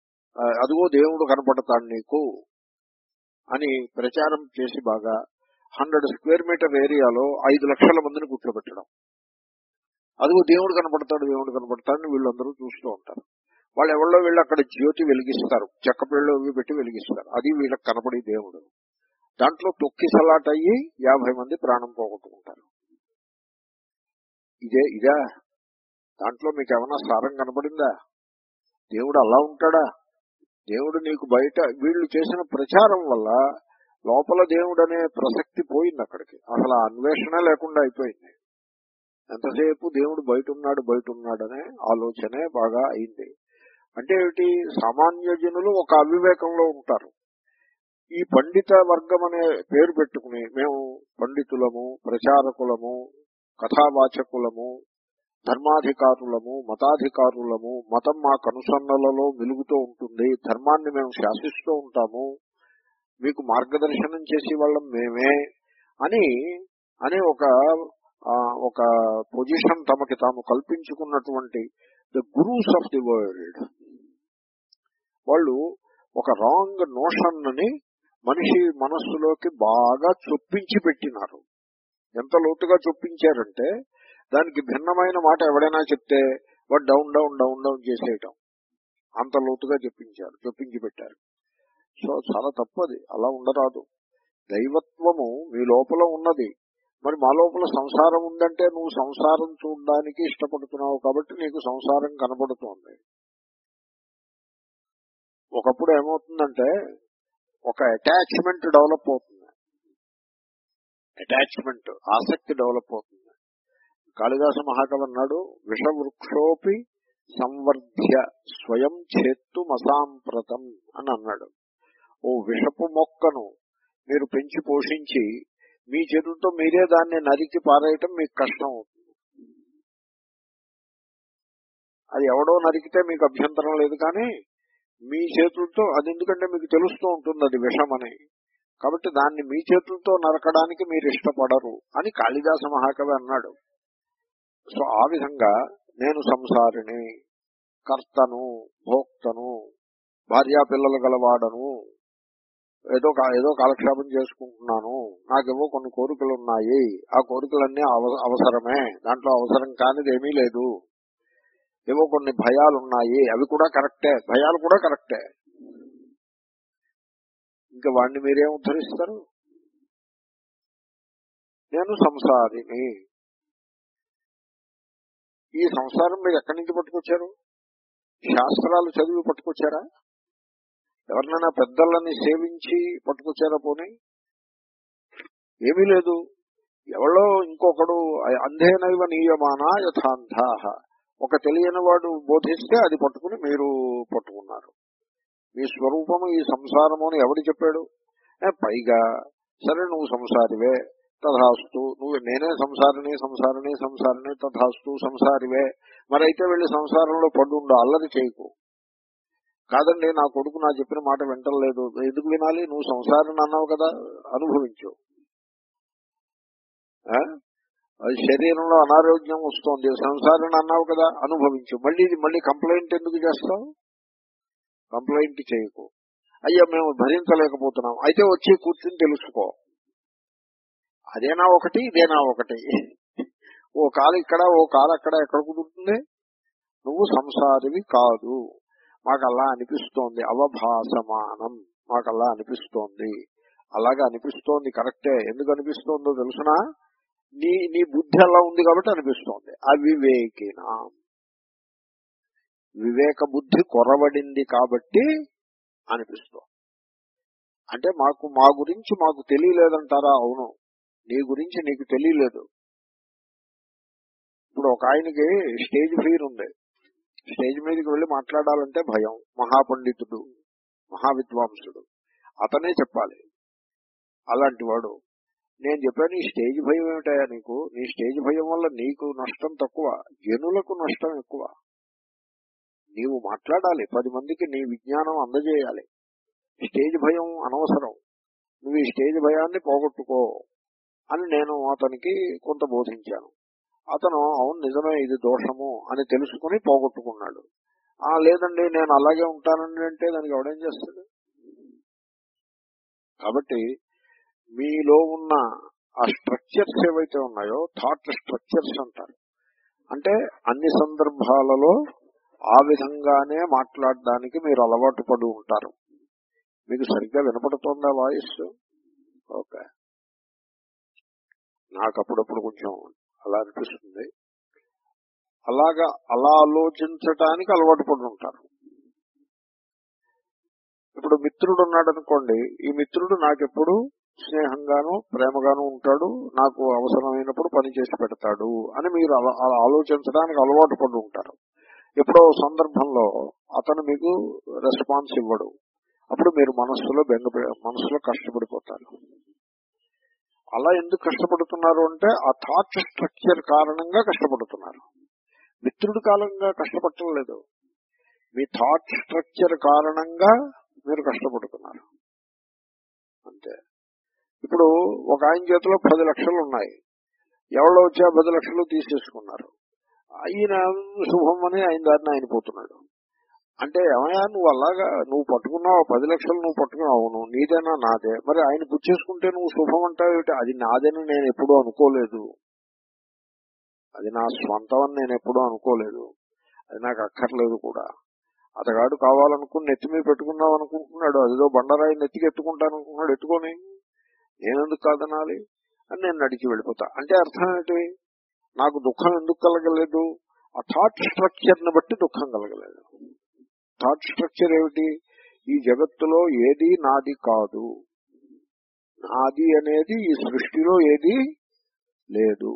అదిగో దేవుడు కనపడతాడు నీకు అని ప్రచారం చేసి బాగా హండ్రెడ్ స్క్వేర్ మీటర్ ఏరియాలో ఐదు లక్షల మందిని కూర్చోబెట్టడం. అదిగో దేవుడు కనపడతాడు దేవుడు కనపడతాడని వీళ్ళందరూ చూస్తూ ఉంటారు. వాళ్ళు ఎవరో వీళ్ళు అక్కడ జ్యోతి వెలిగిస్తారు, చెక్క పిళ్ళు అవి పెట్టి వెలిగిస్తారు, అది వీళ్ళకి కనపడి దేవుడు. దాంట్లో తొక్కిసలాట అయ్యి యాభై మంది ప్రాణం పోగొట్టుకుంటారు. ఇదే ఇదా దాంట్లో మీకు ఏమన్నా సారం కనపడిందా? దేవుడు అలా ఉంటాడా? దేవుడు నీకు బయట వీళ్ళు చేసిన ప్రచారం వల్ల లోపల దేవుడు అనే ప్రసక్తి పోయింది. అక్కడికి అసలు అన్వేషణ లేకుండా అయిపోయింది. ఎంతసేపు దేవుడు బయట ఉన్నాడు బయట ఉన్నాడనే ఆలోచనే బాగా అయింది. అంటే ఏమిటి, సామాన్య జనులు ఒక అవివేకంలో ఉంటారు. ఈ పండిత వర్గం అనే పేరు పెట్టుకుని మేము పండితులము, ప్రచారకులము, కథావాచకులము, ధర్మాధికారులము, మతాధికారులము, మతం మా కనుసన్నలలో వెలుగుతూ ఉంటుంది, ధర్మాన్ని మేము శాసిస్తూ ఉంటాము, మీకు మార్గదర్శనం చేసే వాళ్ళం మేమే అని అని ఒక ఒక పొజిషన్ తమకి తాము కల్పించుకున్నటువంటి the gurus of the world వాళ్ళు ఒక రాంగ్ నోషన్ ని మనిషి మనస్సులోకి బాగా చొప్పించి పెట్టినారు. ఎంత లోతుగా చొప్పించారంటే దానికి భిన్నమైన మాట ఎవడైనా చెప్తే వాడు డౌన్ డౌన్ డౌన్ డౌన్ చేసేయటం, అంత లోతుగా చెప్పించారు, చొప్పించి పెట్టారు. సో చాలా తప్పది, అలా ఉండరాదు. దైవత్వము మీ లోపల ఉన్నది. మరి మా లోపల సంసారం ఉందంటే నువ్వు సంసారం చూడడానికి ఇష్టపడుతున్నావు కాబట్టి నీకు సంసారం కనబడుతోంది. ఒకప్పుడు ఏమవుతుందంటే ఒక అటాచ్మెంట్ డెవలప్ అవుతుంది, అటాచ్మెంట్ ఆసక్తి డెవలప్ అవుతుంది. కాళిదాస మహాకవి అన్నాడు, విషవృక్షోపి సంవర్ధ్య స్వయం చేత్తు మసాంప్రతం అని అన్నాడు. ఓ విషపు మొక్కను మీరు పెంచి పోషించి మీ చేతులతో మీరే దాన్ని నరికి పారేయటం మీకు కష్టం అవుతుంది. అది ఎవడో నరికితే మీకు అభ్యంతరం లేదు, కానీ మీ చేతులతో, అది ఎందుకంటే మీకు తెలుస్తూ ఉంటుంది అది విషమని, కాబట్టి దాన్ని మీ చేతులతో నరకడానికి మీరు ఇష్టపడరు అని కాళిదాస మహాకవి అన్నాడు. సో ఆ విధంగా నేను సంసారిని, కర్తను, భోక్తను, భార్యా పిల్లలు గలవాడను, ఏదో ఏదో కాలక్షేపం చేసుకుంటున్నాను, నాకేవో కొన్ని కోరికలు ఉన్నాయి, ఆ కోరికలన్నీ అవసరమే, దాంట్లో అవసరం కానిది ఏమీ లేదు, ఏవో కొన్ని భయాలు ఉన్నాయి, అవి కూడా కరెక్టే, భయాలు కూడా కరెక్టే. ఇంకా వాడిని మీరేం ఉద్ధరిస్తారు? నేను సంసారిని. ఈ సంసారం మీరు ఎక్కడి నుంచి పట్టుకొచ్చారు? శాస్త్రాలు చదివి పట్టుకొచ్చారా? ఎవరినైనా పెద్దలని సేవించి పట్టుకొచ్చారా? పోనీ ఏమీ లేదు. ఎవరో ఇంకొకడు అంధేనైవ నీయమానా యథాంధాః, ఒక తెలియని వాడు బోధిస్తే అది పట్టుకుని మీరు పట్టుకున్నారు. మీ స్వరూపము ఈ సంసారము అని ఎవడు చెప్పాడు? పైగా సరే నువ్వు సంసారివే, తథాస్తు, నువ్వు నేనే సంసారిని సంసారిని సంసారిని తథాస్తు సంసారివే, మరైతే వెళ్ళి సంసారంలో పడుండు, అల్లరి చేయకు. కాదండి నా కొడుకు నా చెప్పిన మాట వింటలేదు, ఎందుకు వినాలి, నువ్వు సంసారిని అన్నావు కదా, అనుభవించు. అది శరీరంలో అనారోగ్యం వస్తుంది, సంసారిని అన్నావు కదా, అనుభవించు. మళ్ళీ మళ్ళీ కంప్లైంట్ ఎందుకు చేస్తావు? కంప్లైంట్ చేయకు. అయ్యా మేము భరించలేకపోతున్నాం, అయితే వచ్చి కూర్చుని తెలుసుకో. అదేనా ఒకటి, ఇదేనా ఒకటి, ఓ కాలు ఇక్కడ ఓ కాలు అక్కడ, ఎక్కడ కుదురుతుంది? నువ్వు సంసారివి కాదు, మాకల్లా అనిపిస్తోంది, అవభాసమానం, మాకల్లా అనిపిస్తోంది. అలాగే అనిపిస్తోంది, కరెక్టే. ఎందుకు అనిపిస్తోందో తెలుసునా? నీ నీ బుద్ధి అలా ఉంది కాబట్టి అనిపిస్తోంది. అవివేకిన, వివేక బుద్ధి కొరవడింది కాబట్టి అనిపిస్తోంది. అంటే మాకు మా గురించి మాకు తెలియలేదంటారా? అవును, నీ గురించి నీకు తెలియలేదు. ఇప్పుడు ఒక ఆయనకి స్టేజ్ ఫియర్ ఉంది, స్టేజ్ మీదకి వెళ్ళి మాట్లాడాలంటే భయం. మహాపండితుడు, మహావిద్వాంసుడు, అతనే చెప్పాలి. అలాంటి వాడు నేను చెప్పాను, ఈ స్టేజ్ భయం ఏమిటాయా నీకు? నీ స్టేజ్ భయం వల్ల నీకు నష్టం తక్కువ, జనులకు నష్టం ఎక్కువ. నీవు మాట్లాడాలి, పది మందికి నీ విజ్ఞానం అందజేయాలి. స్టేజ్ భయం అనవసరం, నువ్వు ఈ స్టేజ్ భయాన్ని పోగొట్టుకో అని నేను అతనికి కొంత బోధించాను. అతను అవును నిజమే ఇది దోషము అని తెలుసుకుని పోగొట్టుకున్నాడు. ఆ లేదండి నేను అలాగే ఉంటానండి అంటే దానికి ఎవడేం చేస్తాడు? కాబట్టి మీలో ఉన్న ఆ స్ట్రక్చర్స్ ఏవైతే ఉన్నాయో థాట్ స్ట్రక్చర్స్ అంటారు. అంటే అన్ని సందర్భాలలో ఆ విధంగానే మాట్లాడడానికి మీరు అలవాటు పడి ఉంటారు. మీకు సరిగ్గా వినపడుతోందా వాయిస్? ఓకే. నాకు అప్పుడప్పుడు కొంచెం అలా అనిపిస్తుంది. అలాగా అలా ఆలోచించటానికి అలవాటు పడి ఉంటారు. ఇప్పుడు మిత్రుడు ఉన్నాడు అనుకోండి, ఈ మిత్రుడు నాకెప్పుడు స్నేహంగాను ప్రేమగాను ఉంటాడు, నాకు అవసరమైనప్పుడు పని చేసి పెడతాడు అని మీరు అలా అలా ఆలోచించడానికి అలవాటు పడి ఉంటారు. ఎప్పుడో సందర్భంలో అతను మీకు రెస్పాన్స్ ఇవ్వడు, అప్పుడు మీరు మనస్సులో బెంగ మనస్సులో కష్టపడిపోతారు. అలా ఎందుకు కష్టపడుతున్నారు అంటే ఆ థాట్ స్ట్రక్చర్ కారణంగా కష్టపడుతున్నారు. మిత్రుడి కాలంగా కష్టపడటం లేదు, మీ థాట్ స్ట్రక్చర్ కారణంగా మీరు కష్టపడుతున్నారు అంతే. ఇప్పుడు ఒక ఆయన చేతిలో పది లక్షలు ఉన్నాయి, ఎవరో వచ్చి పది లక్షలు తీసేసుకున్నారు, ఆయన శుభం అని ఆయన దారిని ఆయన పోతున్నాడు. అంటే ఏమయ్యా నువ్వు అలాగా నువ్వు పట్టుకున్నావు పది లక్షలు, నువ్వు పట్టుకున్నావు, నువ్వు నీదేనా నాదే, మరి ఆయన పుచ్చేసుకుంటే నువ్వు శుభం అంటావు. అది నాదని నేను ఎప్పుడూ అనుకోలేదు, అది నా స్వంతం అని నేను ఎప్పుడూ అనుకోలేదు, అది నాకు అక్కర్లేదు కూడా. అతగాడు కావాలనుకుని నెత్తి మీద పెట్టుకున్నావు అనుకుంటున్నాడు, అదిదో బండరాయి నెత్తికి ఎత్తుకుంటాను అనుకున్నాడు, ఎత్తుకొని నేనెందుకు కాదనాలి అని నేను నడిచి వెళ్ళిపోతా. అంటే అర్థం ఏంటి? నాకు దుఃఖం ఎందుకు కలగలేదు? ఆ థాట్ స్ట్రక్చర్ ని బట్టి దుఃఖం కలగలేదు. థాట్ స్ట్రక్చర్ ఏమిటి? ఈ జగత్తులో ఏది నాది కాదు, నాది అనేది ఈ సృష్టిలో ఏది లేదు,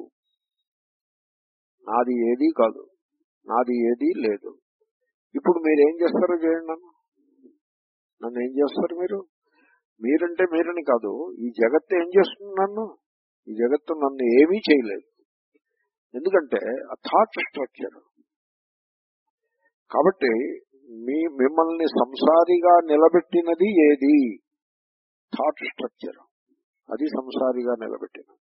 నాది ఏది కాదు, నాది ఏది లేదు. ఇప్పుడు మీరేం చేస్తారో చేయండి, నన్ను నన్ను ఏం చేస్తారు మీరు? మీరంటే మీరని కాదు, ఈ జగత్తు ఏం చేస్తుంది నన్ను? ఈ జగత్తు నన్ను ఏమీ చేయలేదు, ఎందుకంటే ఆ థాట్ స్ట్రక్చర్. కాబట్టి మీ మిమ్మల్ని సంసారిగా నిలబెట్టినది ఏది? థాట్ స్ట్రక్చర్, అది సంసారిగా నిలబెట్టినది.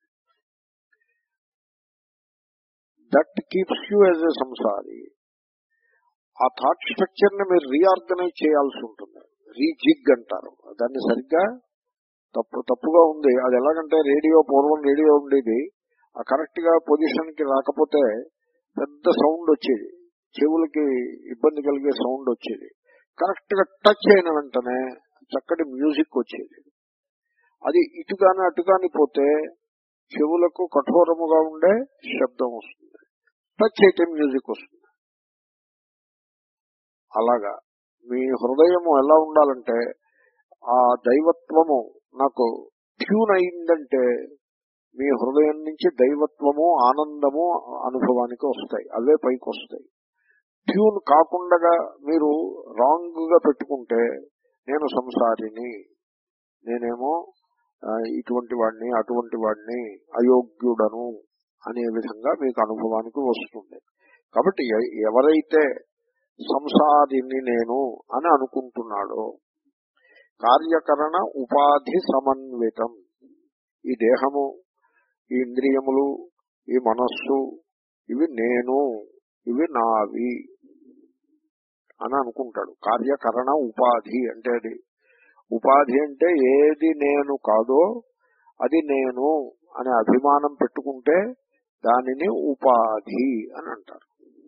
That keeps you as a సంసారి. ఆ థాట్ స్ట్రక్చర్ ని మీరు రీఆర్గనైజ్ చేయాల్సి ఉంటుంది, రీజిగ్ అంటారు దాన్ని. సరిగ్గా తప్పు తప్పుగా ఉంది అది. ఎలాగంటే రేడియో, పూర్వం రేడియో ఉండేది, ఆ కరెక్ట్ గా పొజిషన్ కి రాకపోతే పెద్ద సౌండ్ వచ్చేది, చెవులకి ఇబ్బంది కలిగే సౌండ్ వచ్చేది. కరెక్ట్ గా టచ్ అయిన వెంటనే చక్కటి మ్యూజిక్ వచ్చేది. అది ఇటుగాని అటుగాని పోతే చెవులకు కఠోరముగా ఉండే శబ్దం వస్తుంది, టచ్ అయితే మ్యూజిక్ వస్తుంది. అలాగా మీ హృదయము ఎలా ఉండాలంటే, ఆ దైవత్వము నాకు ట్యూన్ అయిందంటే మీ హృదయం నుంచి దైవత్వము ఆనందము అనుభవానికి వస్తాయి, అవే పైకి వస్తాయి. ట్యూన్ కాకుండా మీరు రాంగ్ గా పెట్టుకుంటే నేను సంసారిని, నేనేమో ఇటువంటి వాడిని, అటువంటి వాడిని, అయోగ్యుడను అనే విధంగా మీకు అనుభవానికి వస్తుంది. కాబట్టి ఎవరైతే సంసారిని నేను అని అనుకుంటున్నాడో, కార్యకరణ ఉపాధి సమన్వితం, ఈ దేహము, ఈ ఇంద్రియములు, ఈ మనస్సు, ఇవి నేను, ఇవి నావి అని అనుకుంటాడు. కార్యకరణ ఉపాధి అంటే అది ఉపాధి అంటే ఏది నేను కాదో అది నేను అనే అభిమానం పెట్టుకుంటే దానిని ఉపాధి అని అంటారు.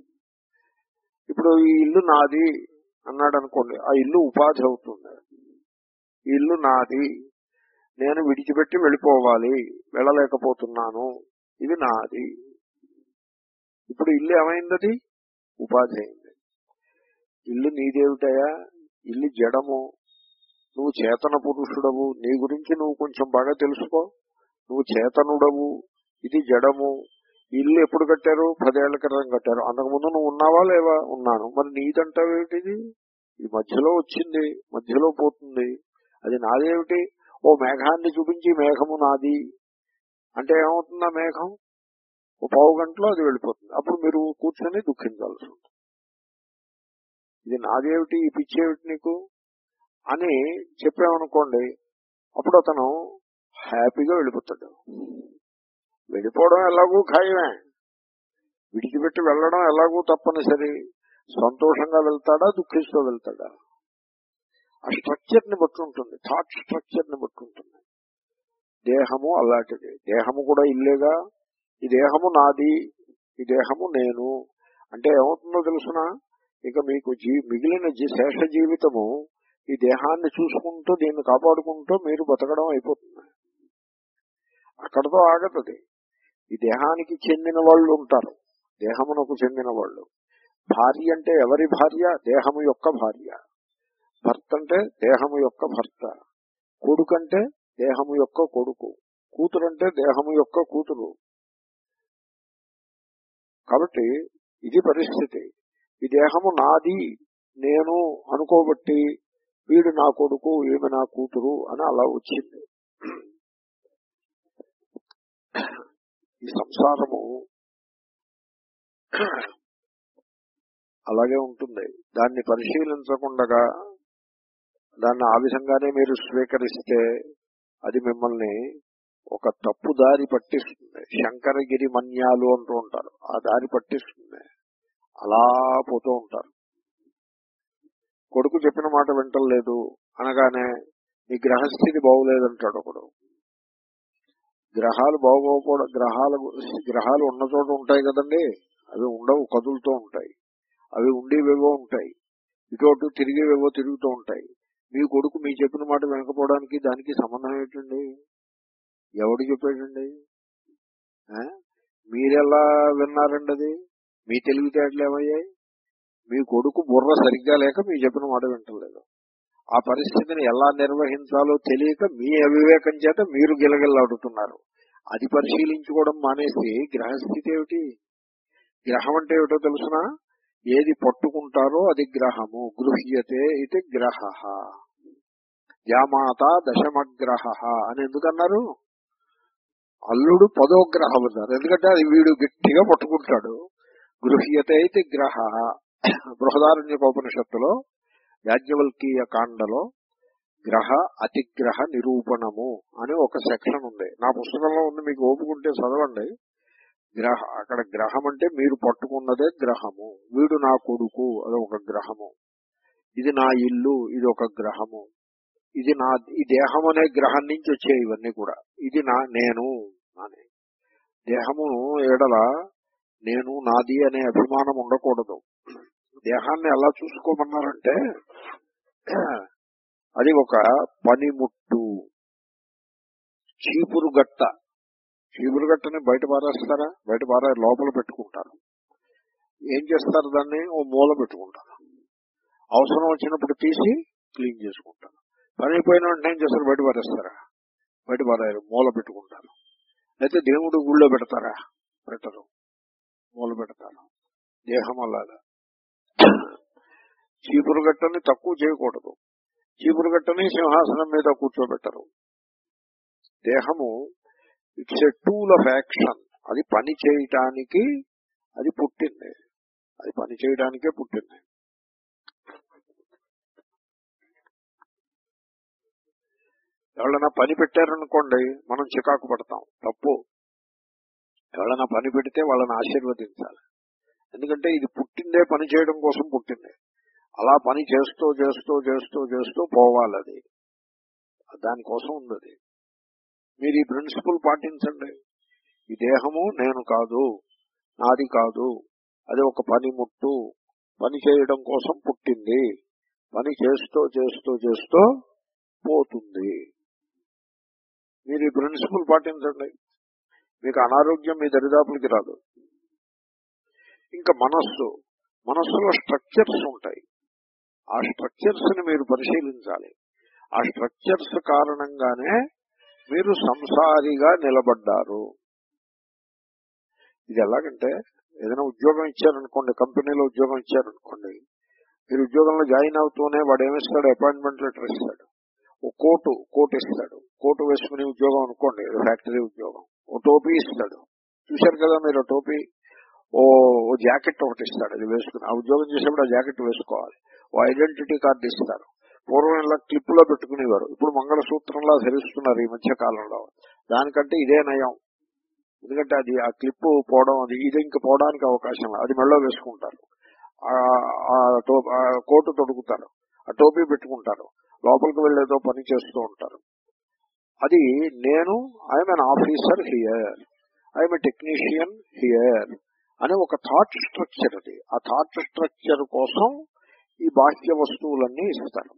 ఇప్పుడు ఈ ఇల్లు నాది అన్నాడు అనుకోండి, ఆ ఇల్లు ఉపాధి అవుతుంది. ఈ ఇల్లు నాది, నేను విడిచిపెట్టి వెళ్ళిపోవాలి, వెళ్ళలేకపోతున్నాను, ఇది నాది. ఇప్పుడు ఇల్లు ఏమైంది? ఉపాధి అయింది. ఇల్లు నీదేమిటయా? ఇల్లు జడము, నువ్వు చేతన పురుషుడవు, నీ గురించి నువ్వు కొంచెం బాగా తెలుసుకో, నువ్వు చేతనుడవు, ఇది జడము. ఇల్లు ఎప్పుడు కట్టారు? పదేళ్ల క్రితం కట్టారు. అంతకుముందు నువ్వు ఉన్నావా లేవా? ఉన్నాను. మరి నీదంటావేమిటిది? ఇది మధ్యలో వచ్చింది, మధ్యలో పోతుంది, అది నాదేమిటి? ఓ మేఘాన్ని చూపించి మేఘము నాది అంటే ఏమవుతుంది? ఆ మేఘం ఓ పావు గంటలో అది వెళ్ళిపోతుంది. అప్పుడు మీరు కూర్చొని దుఃఖించాల్సి ఉంటుంది. ఇది నాదేమిటి, ఈ పిచ్చేమిటి నీకు అని చెప్పామనుకోండి, అప్పుడు అతను హ్యాపీగా వెళ్ళిపోతాడు. వెళ్ళిపోవడం ఎలాగూ ఖాయమే, విడిచిపెట్టి వెళ్ళడం ఎలాగూ తప్పనిసరి. సంతోషంగా వెళ్తాడా, దుఃఖిస్తూ వెళ్తాడా? ఆ స్ట్రక్చర్ ని బట్టి ఉంటుంది, థాట్ స్ట్రక్చర్ ని బట్టి ఉంటుంది. దేహము అలాంటిది. దేహము కూడా ఇల్లేగా. ఈ దేహము నాది, ఈ దేహము నేను అంటే ఏమవుతుందో తెలుసునా, ఇక మీకు జీ మిగిలిన జీ శేష జీవితము ఈ దేహాన్ని చూసుకుంటూ దీన్ని కాపాడుకుంటూ మీరు బతకడం అయిపోతుంది. అక్కడతో ఆగతది. ఈ దేహానికి చెందిన వాళ్ళు ఉంటారు, దేహమునకు చెందిన వాళ్ళు. భార్య అంటే ఎవరి భార్య? దేహము యొక్క భార్య. భర్త అంటే దేహము యొక్క భర్త. కొడుకు అంటే దేహము యొక్క కొడుకు. కూతురు అంటే దేహము యొక్క కూతురు. కాబట్టి ఇది పరిస్థితి. ఈ దేహము నాది, నేను అనుకోబట్టి వీడు నా కొడుకు, ఈమె నా కూతురు అని అలా వచ్చింది. ఈ సంసారము అలాగే ఉంటుంది. దాన్ని పరిశీలించకుండా దాన్ని ఆ విధంగానే మీరు స్వీకరిస్తే అది మిమ్మల్ని ఒక తప్పు దారి పట్టిస్తుంది. శంకరగిరి మన్యాలు అంటూ ఉంటారు, ఆ దారి పట్టిస్తుంది. అలా పోతూ ఉంటారు. కొడుకు చెప్పిన మాట వింటలేదు అనగానే నీ గ్రహస్థితి బాగులేదంటాడు ఒకడు. గ్రహాలు బాగోకపోవడం, గ్రహాల గ్రహాలు ఉన్న చోట ఉంటాయి కదండి, అవి ఉండవు, కదులుతూ ఉంటాయి. అవి ఉండేవేవో ఉంటాయి, ఇటు తిరిగేవేవో తిరుగుతూ ఉంటాయి. మీ కొడుకు మీ చెప్పిన మాట వినకపోవడానికి దానికి సంబంధం ఏంటండి? ఎవడు చెప్పాడండి? మీరెలా విన్నారండి? అది మీ తెలివితేటలు ఏమయ్యాయి? మీ కొడుకు బుర్ర సరిగ్గా లేక మీ చెప్పిన మాట వింటలేదు. ఆ పరిస్థితిని ఎలా నిర్వహించాలో తెలియక మీ అవివేకం చేత మీరు గిలగిల్లాడుతున్నారు. అది పరిశీలించుకోవడం మానేసి గ్రహస్థితి ఏమిటి? గ్రహం అంటే ఏమిటో తెలుసునా? ఏది పట్టుకుంటారో అది గ్రహము. గృహ్యతే ఇది గ్రహ. జామాత దశమగ్రహ అని ఎందుకన్నారు? అల్లుడు పదో గ్రహం అన్నారు. ఎందుకంటే అది వీడు గట్టిగా పట్టుకుంటాడు. గృహ్యతే ఇది గ్రహ. బృహదారణ్యకోపనిషత్తులో యాజ్ఞవల్కీయ కాండలో గ్రహ అతిగ్రహ నిరూపణము అని ఒక సెక్షన్ ఉంది. నా పుస్తకంలో ఉంది, మీకు ఓపుకుంటే చదవండి. గ్రహ అక్కడ గ్రహం అంటే మీరు పట్టుకున్నదే గ్రహము. వీడు నా కొడుకు, అది ఒక గ్రహము. ఇది నా ఇల్లు, ఇది ఒక గ్రహము. ఇది నా ఈ దేహం అనే గ్రహం నుంచి వచ్చే ఇవన్నీ కూడా. ఇది నా నేను అని. దేహము ఏడల నేను నాది అనే అభిమానం ఉండకూడదు. దేహాన్ని ఎలా చూసుకోమన్నారంటే అది ఒక పనిముట్టు, చీపురు గట్ట. చీపురు గట్టని బయట పారేస్తారా? బయట పారే లోపల పెట్టుకుంటారు. ఏం చేస్తారు? దాన్ని ఓ మూల పెట్టుకుంటారు. అవసరం వచ్చినప్పుడు తీసి క్లీన్ చేసుకుంటారు. పని అయిపోయిన వెంటనే ఏం చేస్తారు? బయట పారేస్తారా? బయట పారారు, మూల పెట్టుకుంటారు. అయితే దేవుడు ఊళ్ళో పెడతారా? పెట్టరు, మూల పెడతారు. దేహం అలాగా. చీపురు గట్టని తక్కువ చేయకూడదు. చీపురు గట్టని సింహాసనం మీద కూర్చోబెట్టరు. దేహము it's a tool of action. అది పని చేయటానికి అది పుట్టింది. అది పని చేయడానికే పుట్టింది. ఎవరైనా పని పెట్టారనుకోండి, మనం చికాకు పడతాం. తప్పు. ఎవరైనా పని పెడితే వాళ్ళని ఆశీర్వదించాలి. ఎందుకంటే ఇది పుట్టిందే పని చేయడం కోసం పుట్టింది. అలా పని చేస్తూ చేస్తూ చేస్తూ చేస్తూ పోవాలి. అది దానికోసం ఉంది. అది మీరు ఈ ప్రిన్సిపల్ పాటించండి. ఈ దేహము నేను కాదు, నాది కాదు, అది ఒక పనిముట్టు, పని చేయడం కోసం పుట్టింది. పని చేస్తూ చేస్తూ చేస్తూ పోతుంది. మీరు ఈ ప్రిన్సిపల్ పాటించండి, మీకు అనారోగ్యం మీ దరిదాపులకి రాదు. ఇంకా మనస్సు, మనస్సులో స్ట్రక్చర్స్ ఉంటాయి. ఆ స్ట్రక్చర్స్ ని మీరు పరిశీలించాలి. ఆ స్ట్రక్చర్స్ కారణంగానే మీరు సంసారిగా నిలబడ్డారు. ఇది ఎలాగంటే, ఏదైనా ఉద్యోగం ఇచ్చారనుకోండి, కంపెనీలో ఉద్యోగం ఇచ్చారనుకోండి, మీరు ఉద్యోగంలో జాయిన్ అవుతూనే వాడు ఏమిస్తాడు? అపాయింట్మెంట్ లెటర్ ఇస్తాడు. ఓ కోటు కోట్ ఇస్తాడు. కోటు వేసుకునే ఉద్యోగం అనుకోండి, ఫ్యాక్టరీ ఉద్యోగం. ఓ టోపీ ఇస్తాడు. చూశారు కదా మీరు టోపీ. ఓ జాకెట్ ఒకటి ఇస్తాడు. అది వేసుకుని ఆ ఉద్యోగం చేసేప్పుడు ఆ జాకెట్ వేసుకోవాలి. ఓ ఐడెంటిటీ కార్డు ఇస్తారు. పూర్వం ఇలా క్లిప్ లో పెట్టుకునేవారు, ఇప్పుడు మంగళసూత్రంలా ధరిస్తున్నారు ఈ మధ్య కాలంలో. దానికంటే ఇదే నయం. ఎందుకంటే అది ఆ క్లిప్ పోవడం, అది ఇది ఇంకా పోవడానికి అవకాశం. అది మెళ్ళో వేసుకుంటారు. ఆ కోటు తొడుగుతారు, ఆ టోపీ పెట్టుకుంటారు, లోపలికి వెళ్ళేదో పని చేస్తూ ఉంటారు. అది నేను I'm an officer here, I'm a technician here అని ఒక థాట్ స్ట్రక్చర్. అది ఆ థాట్ స్ట్రక్చర్ కోసం ఈ బాహ్య వస్తువులన్నీ ఇస్తారు.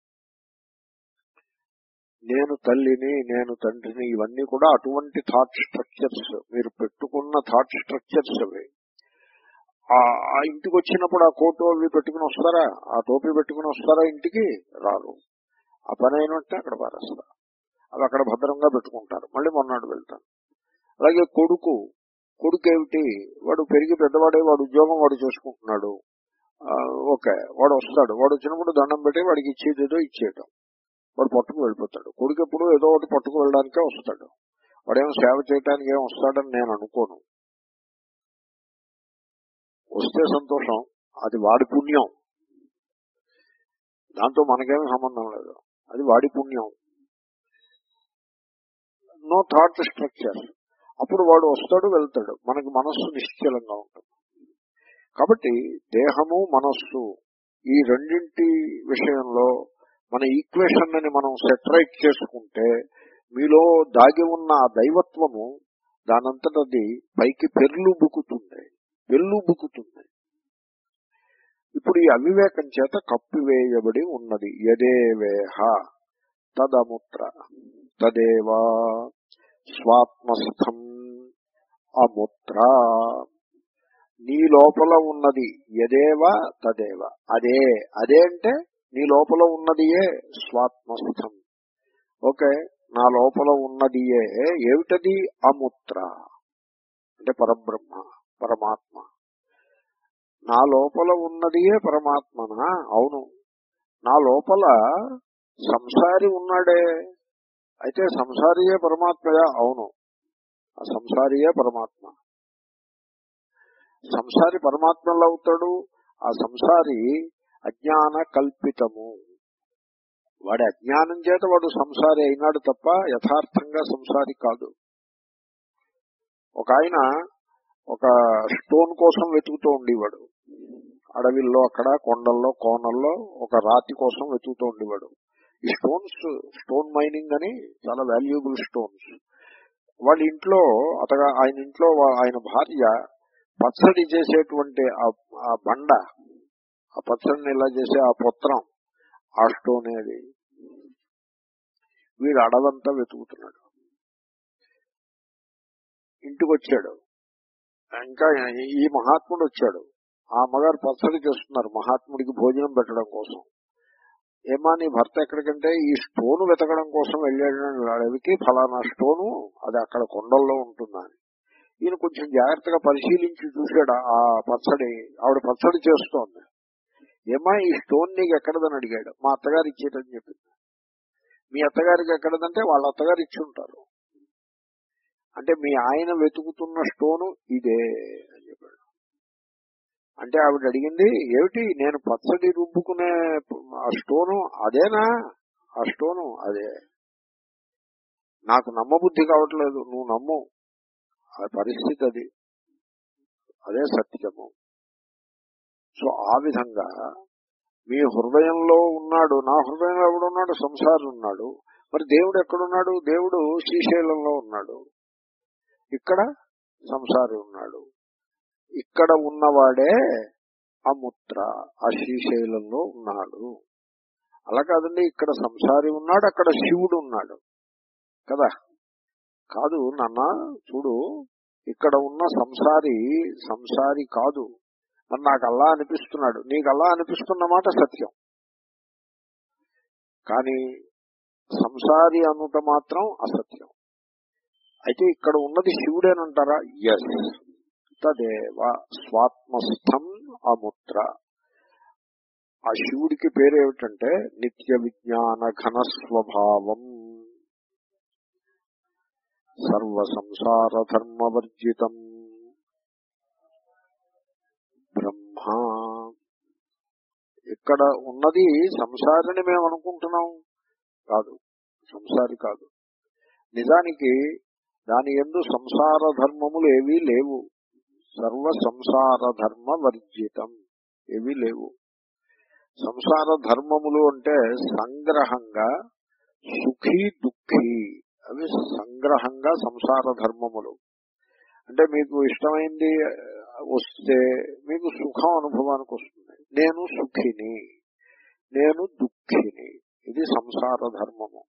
నేను తల్లిని, నేను తండ్రిని, ఇవన్నీ కూడా అటువంటి థాట్ స్ట్రక్చర్స్, మీరు పెట్టుకున్న థాట్ స్ట్రక్చర్స్ అవి. ఆ ఇంటికి వచ్చినప్పుడు ఆ కోటు అవి పెట్టుకుని వస్తారా, ఆ టోపీ పెట్టుకుని వస్తారా ఇంటికి? రారు. ఆ పని అయినట్టే అక్కడ పారేస్తారు. అవి అక్కడ భద్రంగా పెట్టుకుంటారు, మళ్ళీ మొన్నటి వెళ్తారు. అలాగే కొడుకు కొడుకు ఏమిటి, వాడు పెరిగి పెద్దవాడే, వాడు ఉద్యోగం వాడు చేసుకుంటున్నాడు. ఓకే, వాడు వస్తాడు, వాడు వచ్చినప్పుడు దండం పెట్టి వాడికి ఇచ్చేదేదో ఇచ్చేయటం, వాడు పట్టుకు వెళ్ళిపోతాడు. కొడుకు ఎప్పుడు ఏదో ఒకటి పట్టుకు వెళ్ళడానికే వస్తాడు, వాడేమో సేవ చేయడానికి ఏం వస్తాడని నేను అనుకోను. వస్తే సంతోషం, అది వాడి పుణ్యం, దాంతో మనకేమీ సంబంధం లేదు, అది వాడి పుణ్యం. No thought structure. అప్పుడు వాడు వస్తాడు, వెళ్తాడు, మనకి మనస్సు నిశ్చలంగా ఉంటుంది. కాబట్టి దేహము మనస్సు ఈ రెండింటి విషయంలో మన ఈక్వేషన్ అని మనం సెటరైట్ చేసుకుంటే మీలో దాగి ఉన్న ఆ దైవత్వము దానంతటది పైకి పెర్లు బుకుతుంది, పెర్లు బుకుతుంది. ఇప్పుడు ఈ అవివేకం చేత కప్పివేయబడి ఉన్నది. యదేవేహ తదముత్ర తదేవా స్వాత్మస్థం అముత్ర. నీ లోపల ఉన్నది యదేవ తదేవ, అదే అదే అంటే నీ లోపల ఉన్నదియే స్వాత్మస్థం. ఓకే, నా లోపల ఉన్నదియే ఏమిటది? అముత్ర అంటే పరబ్రహ్మ, పరమాత్మ. నా లోపల ఉన్నదియే పరమాత్మనా? అవును. నా లోపల సంసారి ఉన్నాడే, అయితే సంసారియే పరమాత్మయా? అవును, ఆ సంసారియే పరమాత్మ. సంసారి పరమాత్మలో అవుతాడు. ఆ సంసారి అజ్ఞాన కల్పితము, వాడి అజ్ఞానం చేత వాడు సంసారి అయినాడు తప్ప యథార్థంగా సంసారి కాదు. ఒక ఆయన ఒక స్టోన్ కోసం వెతుకుతూ ఉండేవాడు, అడవిల్లో అక్కడ కొండల్లో కోనల్లో ఒక రాతి కోసం వెతుకుతూ ఉండేవాడు. ఈ స్టోన్స్, స్టోన్ మైనింగ్ అని చాలా వాల్యుబుల్ స్టోన్స్. వాళ్ళ ఇంట్లో అతగా ఆయన ఇంట్లో ఆయన భార్య పచ్చడి చేసేటువంటి ఆ బండ, ఆ పచ్చడిని ఇలా చేసే ఆ పుత్రం, ఆ స్టోన్ అది. వీడు అడవంతా వెతుకుతున్నాడు. ఇంటికి వచ్చాడు, ఇంకా ఈ మహాత్ముడు వచ్చాడు. ఆ అమ్మగారు పచ్చడి చేస్తున్నారు మహాత్ముడికి భోజనం పెట్టడం కోసం. ఏమా నీ భర్త ఎక్కడికంటే ఈ స్టోను వెతకడం కోసం వెళ్ళాడు అడవికి, ఫలానా స్టోను అది అక్కడ కొండల్లో ఉంటుందా అని. ఈయన కొంచెం జాగ్రత్తగా పరిశీలించి చూశాడు ఆ పచ్చడి. ఆవిడ పచ్చడి చేస్తోంది. ఏమా ఈ స్టోన్ నీకు ఎక్కడదని అడిగాడు. మా అత్తగారు ఇచ్చేటని చెప్పింది. మీ అత్తగారికి ఎక్కడదంటే వాళ్ళ అత్తగారు ఇచ్చి ఉంటారు. అంటే మీ ఆయన వెతుకుతున్న స్టోను ఇదే అని చెప్పాడు. అంటే ఆవిడ అడిగింది, ఏమిటి నేను పచ్చడి రుబ్బుకునే ఆ స్టోను అదేనా? ఆ స్టోను అదే. నాకు నమ్మబుద్ధి కావట్లేదు, నువ్వు నమ్ము, ఆ పరిస్థితి అది, అదే సత్యము. సో ఆ విధంగా మీ హృదయంలో ఉన్నాడు, నా హృదయంలో ఎవడున్నాడు? సంసారం ఉన్నాడు. మరి దేవుడు ఎక్కడున్నాడు? దేవుడు శ్రీశైలంలో ఉన్నాడు, ఇక్కడ సంసారి ఉన్నాడు. ఇక్కడ ఉన్నవాడే అముత్ర, ఆ శ్రీశైలంలో ఉన్నాడు. అలా కాదండి, ఇక్కడ సంసారి ఉన్నాడు, అక్కడ శివుడు ఉన్నాడు కదా. కాదు నాన్న, చూడు, ఇక్కడ ఉన్న సంసారి సంసారి కాదు, మరి నాకు అలా అనిపిస్తున్నాడు. నీకు అలా అనిపిస్తున్న మాట సత్యం, కానీ సంసారి అనుట మాత్రం అసత్యం. అయితే ఇక్కడ ఉన్నది శివుడేనంటారా? ఎస్, తదేవ స్వాత్మస్థం అముత్ర. ఆ శివుడికి పేరేమిటంటే నిత్య విజ్ఞాన ఘన స్వభావం, సర్వ సంసార ధర్మవర్జితం బ్రహ్మ. ఇక్కడ ఉన్నది సంసారిని మేము అనుకుంటున్నాం, కాదు, సంసారి కాదు. నిజానికి దాని యందు సంసార ధర్మములు ఏవీ లేవు. సర్వ సంసార ధర్మ వర్జితం, ఏవీ లేవు. సంసార ధర్మములు అంటే సంగ్రహంగా సుఖీ దుఃఖీ అవి సంగ్రహంగా సంసార ధర్మములు. అంటే మీకు ఇష్టమైంది వస్తే మీకు సుఖం అనుభవానికి వస్తుంది. నేను సుఖిని, నేను దుఃఖిని, ఇది సంసార ధర్మము.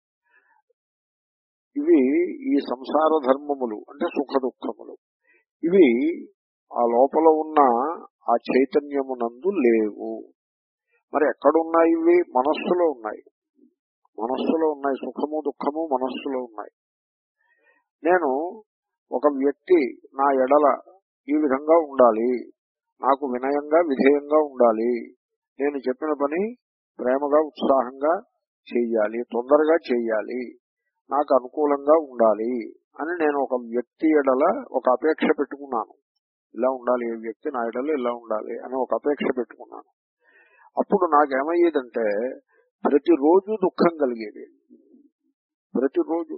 ఇవి ఈ సంసార ధర్మములు అంటే సుఖ దుఃఖములు. ఇవి ఆ లోపల ఉన్న ఆ చైతన్యమునందు లేవు. మరి ఎక్కడున్నాయి? ఇవి మనస్సులో ఉన్నాయి. మనస్సులో ఉన్నాయి. సుఖము దుఃఖము మనస్సులో ఉన్నాయి. నేను ఒక వ్యక్తి నా ఎడల ఈ విధంగా ఉండాలి, నాకు వినయంగా విధేయంగా ఉండాలి, నేను చెప్పిన పని ప్రేమగా ఉత్సాహంగా చెయ్యాలి, తొందరగా చెయ్యాలి, నాకు అనుకూలంగా ఉండాలి అని నేను ఒక వ్యక్తి ఎడల ఒక అపేక్ష పెట్టుకున్నాను. ఇలా ఉండాలి, ఈ వ్యక్తి నా ఎడల ఇలా ఉండాలి అని ఒక అపేక్ష పెట్టుకున్నాను. అప్పుడు నాకేమయ్యేదంటే ప్రతిరోజు దుఃఖం కలిగేది. ప్రతిరోజు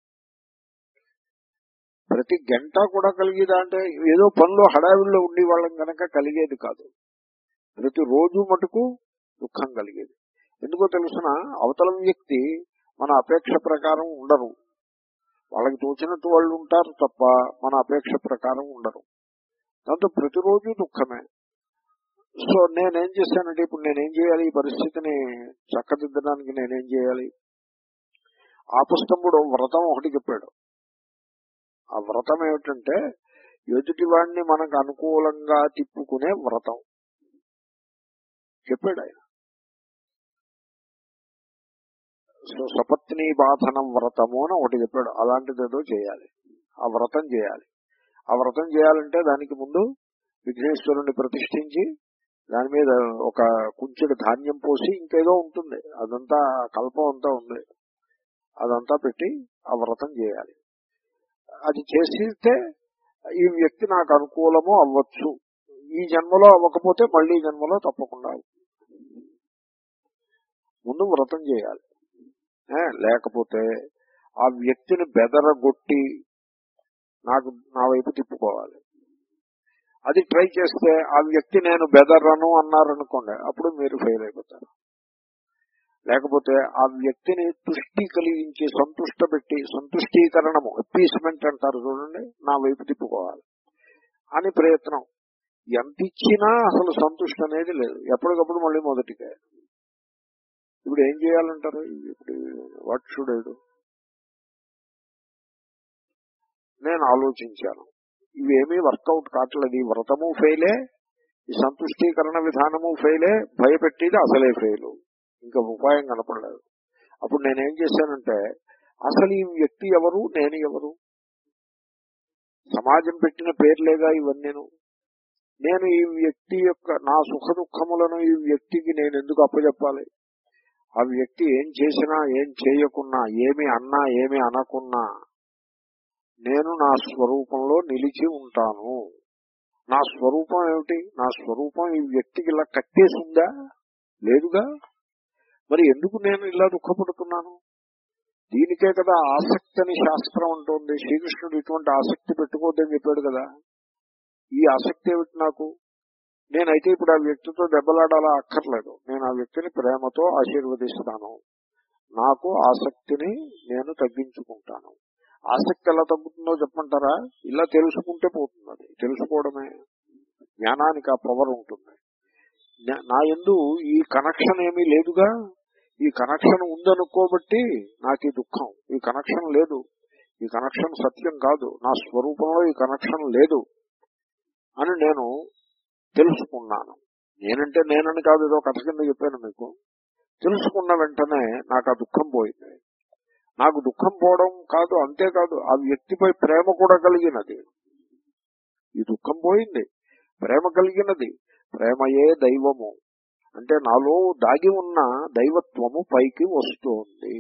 ప్రతి గంట కూడా కలిగేదా అంటే ఏదో పనిలో హడావిడిలో ఉండి వాళ్ళం కనుక కలిగేది కాదు. ప్రతిరోజు మటుకు దుఃఖం కలిగేది. ఎందుకో తెలుసిన, అవతల వ్యక్తి మన అపేక్ష ప్రకారం ఉండరు. వాళ్ళకి తోచినట్టు వాళ్ళు ఉంటారు తప్ప మన అపేక్ష ప్రకారం ఉండరు. దాంతో ప్రతిరోజు దుఃఖమే. సో నేనేం చేశానంటే ఇప్పుడు నేనేం చేయాలి? ఈ పరిస్థితిని చక్కదిద్దడానికి నేనేం చేయాలి? ఆపస్తంభుడు వ్రతం ఒకటి చెప్పాడు. ఆ వ్రతం ఏమిటంటే ఎదుటి వాడిని మనకు అనుకూలంగా తిప్పుకునే వ్రతం చెప్పాడు ఆయన. సో సపత్ని బాధనం వ్రతము అని ఒకటి చెప్పాడు. అలాంటిది ఏదో చేయాలి, ఆ వ్రతం చేయాలి. ఆ వ్రతం చేయాలంటే దానికి ముందు విఘ్నేశ్వరుణ్ణి ప్రతిష్ఠించి దాని మీద ఒక కుంచెడు ధాన్యం పోసి ఇంకేదో ఉంటుంది, అదంతా కల్పం అంతా ఉంది, అదంతా పెట్టి ఆ వ్రతం చేయాలి. అది చేసితే ఈ వ్యక్తి నాకు అనుకూలము అవ్వచ్చు. ఈ జన్మలో అవ్వకపోతే మళ్ళీ జన్మలో తప్పకుండా ముందు వ్రతం చేయాలి. లేకపోతే ఆ వ్యక్తిని బెదరగొట్టి నాకు నా వైపు తిప్పుకోవాలి. అది ట్రై చేస్తే ఆ వ్యక్తి నేను బెదరను అన్నారనుకోండి, అప్పుడు మీరు ఫెయిల్ అయిపోతారు. లేకపోతే ఆ వ్యక్తిని తుష్టి కలిగించి సంతుష్ట పెట్టి, సంతుష్టీకరణము అపీస్మెంట్ అంటారు చూడండి, నా వైపు తిప్పుకోవాలి అని ప్రయత్నం. ఎంత ఇచ్చినా అసలు సంతుష్టి అనేది లేదు. ఎప్పటికప్పుడు మళ్ళీ మొదటికే. ఇప్పుడు ఏం చేయాలంటారు? ఇప్పుడు వాట్ షుడ్ ఐ డు? నేను ఆలోచించాను, ఇవేమీ వర్కౌట్ కావట్లేదు. ఈ వ్రతము ఫెయిలే, ఈ సంతుష్టీకరణ విధానము ఫెయిలే, భయపెట్టేది అసలే ఫెయిలు, ఇంకా ఉపాయం కనపడలేదు. అప్పుడు నేనేం చేశానంటే, అసలు ఈ వ్యక్తి ఎవరు, నేను ఎవరు? సమాజం పెట్టిన పేర్లేగా ఇవన్నీను. నేను ఈ వ్యక్తి యొక్క నా సుఖ దుఃఖములను ఈ వ్యక్తికి నేను ఎందుకు అప్పచెప్పాలి? ఆ వ్యక్తి ఏం చేసినా ఏం చేయకున్నా, ఏమి అన్నా ఏమి అనకున్నా నేను నా స్వరూపంలో నిలిచి ఉంటాను. నా స్వరూపం ఏమిటి? నా స్వరూపం ఈ వ్యక్తికి ఇలా కట్టేసి ఉందా? లేదుగా. మరి ఎందుకు నేను ఇలా దుఃఖపడుతున్నాను? దీనికే కదా ఆసక్తి అని శాస్త్రం అంటోంది. శ్రీకృష్ణుడు ఇటువంటి ఆసక్తి పెట్టుకోవద్దని చెప్పాడు కదా. ఈ ఆసక్తి ఏమిటి నాకు? నేనైతే ఇప్పుడు ఆ వ్యక్తితో దెబ్బలాడాలా అక్కర్లేదు. నేను ఆ వ్యక్తిని ప్రేమతో ఆశీర్వదిస్తాను. నాకు ఆసక్తిని నేను తగ్గించుకుంటాను. ఆసక్తి ఎలా తగ్గుతుందో చెప్పమంటారా? ఇలా తెలుసుకుంటే పోతుంది. అది తెలుసుకోవడమే. జ్ఞానానికి ఆ పవర్ ఉంటుంది. నా యందు ఈ కనెక్షన్ ఏమీ లేదుగా. ఈ కనెక్షన్ ఉందనుకోబట్టి నాకు ఈ దుఃఖం. ఈ కనెక్షన్ లేదు, ఈ కనెక్షన్ సత్యం కాదు, నా స్వరూపంలో ఈ కనెక్షన్ లేదు అని నేను తెలుసుకున్నాను. నేనంటే నేనని కాదు, ఏదో కథ కింద చెప్పాను మీకు. తెలుసుకున్న వెంటనే నాకు ఆ దుఃఖం పోయింది. నాకు దుఃఖం పోవడం కాదు, అంతేకాదు ఆ వ్యక్తిపై ప్రేమ కూడా కలిగినది. ఈ దుఃఖం పోయింది, ప్రేమ కలిగినది. ప్రేమయే దైవము అంటే నాలో దాగి ఉన్న దైవత్వము పైకి వస్తోంది.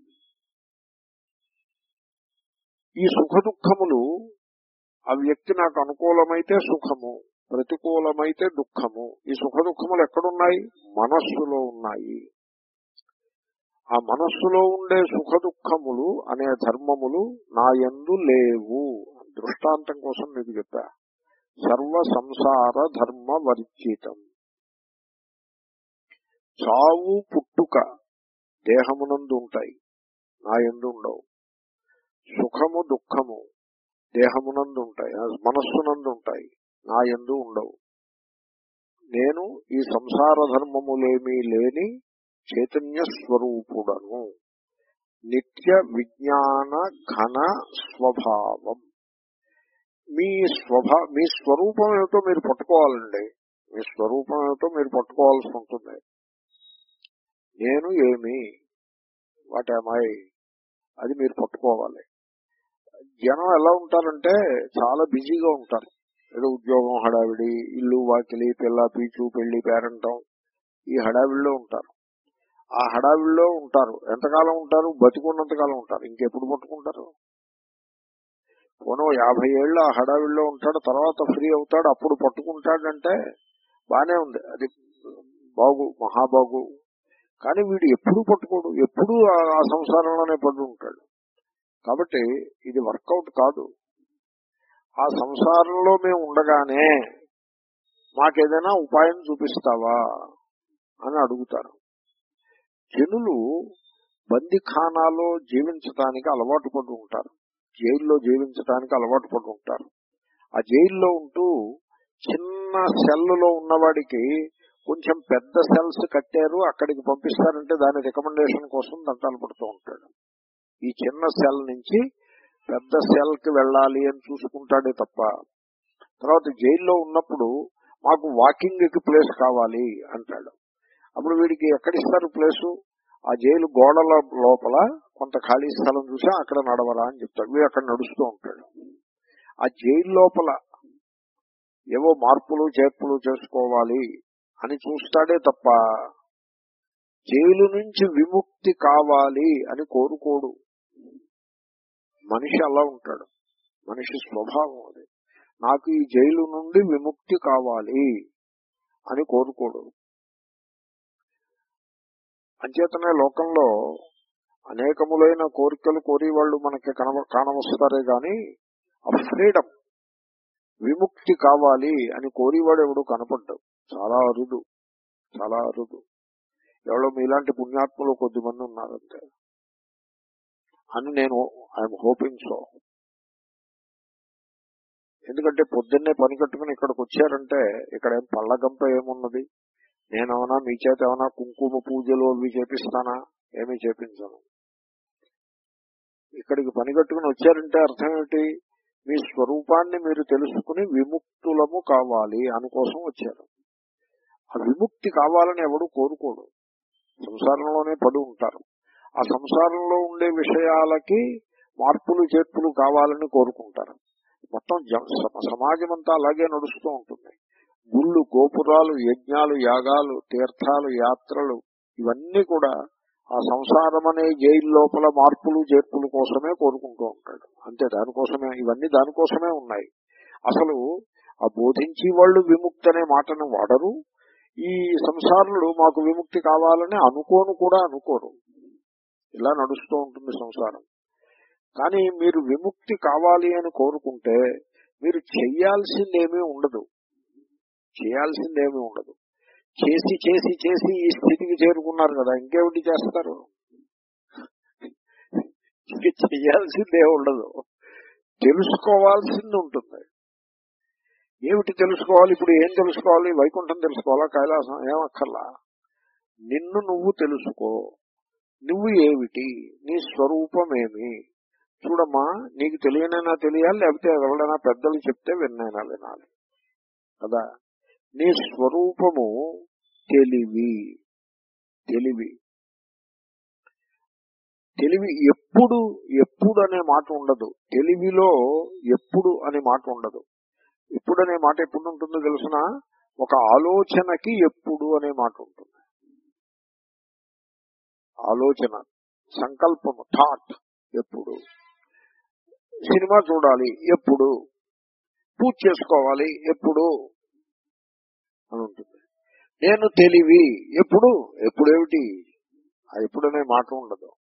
ఈ సుఖ దుఃఖములు ఆ వ్యక్తి నాకు అనుకూలమైతే సుఖము, ప్రతికూలమైతే దుఃఖము. ఈ సుఖ దుఃఖములు ఎక్కడున్నాయి? మనస్సులో ఉన్నాయి. ఆ మనస్సులో ఉండే సుఖ దుఃఖములు అనే ధర్మములు నా యందు లేవు. దృష్టాంతం కోసం మీకు చెప్పా. సర్వ సంసార ధర్మ వర్జితం. చావు పుట్టుక దేహమునందు ఉంటాయి, నా యందు ఉండవు. సుఖము దుఃఖము దేహమునందు ఉంటాయి, మనస్సునందు ఉంటాయి, నా యందు ఉండవు. నేను ఈ సంసార ధర్మములేమీ లేని చైతన్య స్వరూపుడను. నిత్య విజ్ఞాన ఘన స్వభావం. మీ స్వభా మీ స్వరూపం ఏమిటో మీరు పట్టుకోవాలండి. మీ స్వరూపం ఏమిటో మీరు పట్టుకోవాల్సి ఉంటుంది. నేను ఏమి, వాట్ యామ్ ఐ, అది మీరు పట్టుకోవాలి. జనం ఎలా ఉంటారంటే చాలా బిజీగా ఉంటారు. ఏదో ఉద్యోగం హడావిడి, ఇల్లు వాకిలి, పిల్ల పీచు, పెళ్లి పేరంటం, ఈ హడావిడిలో ఉంటారు. ఆ హడావిడిలో ఉంటారు. ఎంతకాలం ఉంటారు? బతికున్నంతకాలం ఉంటారు. ఇంకెప్పుడు పట్టుకుంటారు? పోనో యాభై ఏళ్ళు ఆ హడావిడిలో ఉంటాడు, తర్వాత ఫ్రీ అవుతాడు, అప్పుడు పట్టుకుంటాడంటే బానే ఉంది, అది బాగు, మహాబాగు. కానీ వీడు ఎప్పుడు పట్టుకోడు, ఎప్పుడు ఆ సంసారంలోనే పడి ఉంటాడు. కాబట్టి ఇది వర్కౌట్ కాదు. ఆ సంసారంలో మేము ఉండగానే మాకేదైనా ఉపాయం చూపిస్తావా అని అడుగుతారు. జనులు బందిఖానాలో జీవించడానికి అలవాటు పడి ఉంటారు, జైల్లో జీవించడానికి అలవాటు పడి ఉంటారు. ఆ జైల్లో ఉంటూ చిన్న సెల్లో ఉన్నవాడికి కొంచెం పెద్ద సెల్స్ కట్టారు, అక్కడికి పంపిస్తారంటే దాని రికమెండేషన్ కోసం దంతాలు పడుతూ ఉంటాడు. ఈ చిన్న సెల్ నుంచి పెద్ద సెల్ కి వెళ్ళాలి అని చూసుకుంటాడే తప్ప, తర్వాత జైల్లో ఉన్నప్పుడు మాకు వాకింగ్ కి ప్లేస్ కావాలి అంటాడు. అప్పుడు వీడికి ఎక్కడిస్తారు ప్లేసు? ఆ జైలు గోడల లోపల కొంత ఖాళీ స్థలం చూసా అక్కడ నడవరా అని చెప్తాడు. వీడు అక్కడ నడుస్తూ ఉంటాడు. ఆ జైలు లోపల ఏవో మార్పులు చేర్పులు చేసుకోవాలి అని చూస్తాడే తప్ప జైలు నుంచి విముక్తి కావాలి అని కోరుకోడు. మనిషి అలా ఉంటాడు, మనిషి స్వభావం అది. నాకు ఈ జైలు నుండి విముక్తి కావాలి అని కోరుకోడు. అంచేతనే లోకంలో అనేకములైన కోరికలు కోరి వాళ్ళు మనకి కన కానవస్తారే గాని ఆ ఫ్రీడమ్, విముక్తి కావాలి అని కోరివాడు ఎవడు కనపడ్డాడు. చాలా అరుదు, చాలా అరుదు. ఎవరో మీలాంటి పుణ్యాత్ములు కొద్దిమంది ఉన్నారంతే అని నేను ఐఎమ్ హోపింగ్ సో. ఎందుకంటే పొద్దున్నే పని కట్టుకుని ఇక్కడికి వచ్చారంటే ఇక్కడ ఏం పళ్ళగంప ఏమున్నది? నేనేమన్నా మీ చేత ఏమన్నా కుంకుమ పూజలు అవి చేపిస్తానా? ఏమీ చేపించను. ఇక్కడికి పని కట్టుకుని వచ్చారంటే అర్థం ఏమిటి? మీ స్వరూపాన్ని మీరు తెలుసుకుని విముక్తులము కావాలి అనుకోసం వచ్చారు. ఆ విముక్తి కావాలని ఎవడు కోరుకోడు, సంసారంలోనే పడి ఉంటారు. ఆ సంసారంలో ఉండే విషయాలకి మార్పులు చేర్పులు కావాలని కోరుకుంటారు. మొత్తం సమాజం అంతా అలాగే నడుస్తూ ఉంటుంది. గుళ్ళు, గోపురాలు, యజ్ఞాలు, యాగాలు, తీర్థాలు, యాత్రలు ఇవన్నీ కూడా ఆ సంసారం అనే జైలు లోపల మార్పులు చేర్పుల కోసమే కోరుకుంటూ ఉంటాడు. అంతే, దానికోసమే, ఇవన్నీ దానికోసమే ఉన్నాయి. అసలు ఆ బోధించి వాళ్ళు విముక్తి అనే మాటను వాడరు. ఈ సంసారులు మాకు విముక్తి కావాలని అనుకోను కూడా అనుకోరు. ఇలా నడుస్తూ ఉంటుంది సంసారం. కానీ మీరు విముక్తి కావాలి అని కోరుకుంటే మీరు చెయ్యాల్సిందేమీ ఉండదు, చేయాల్సిందేమీ ఉండదు. చేసి చేసి చేసి ఈ స్థితికి చేరుకున్నారు కదా, ఇంకేమిటి చేస్తారు? చెయ్యాల్సిందే ఉండదు, తెలుసుకోవాల్సింది ఉంటుంది. ఏమిటి తెలుసుకోవాలి? ఇప్పుడు ఏం తెలుసుకోవాలి? వైకుంఠం తెలుసుకోవాలా? కైలాసం? ఏమక్కర్లా. నిన్ను నువ్వు తెలుసుకో. నువ్వు ఏమిటి? నీ స్వరూపమేమి? చూడమ్మా, నీకు తెలియనైనా తెలియాలి, లేకపోతే ఎవరైనా పెద్దలు చెప్తే విన్నైనా వినాలి కదా. నీ స్వరూపము తెలివి. తెలివి తెలివి ఎప్పుడు ఎప్పుడు అనే మాట ఉండదు. తెలివిలో ఎప్పుడు అనే మాట ఉండదు. ఎప్పుడు అనే మాట ఎప్పుడు ఉంటుందో తెలుసిన? ఒక ఆలోచనకి ఎప్పుడు అనే మాట ఉంటుంది. ఆలోచన, సంకల్పము, థాట్ ఎప్పుడు. సినిమా చూడాలి ఎప్పుడు, పూజ చేసుకోవాలి ఎప్పుడు అని ఉంటుంది. నేను తెలివి ఎప్పుడు, ఎప్పుడేమిటి? అది ఎప్పుడనే మాట ఉండదు.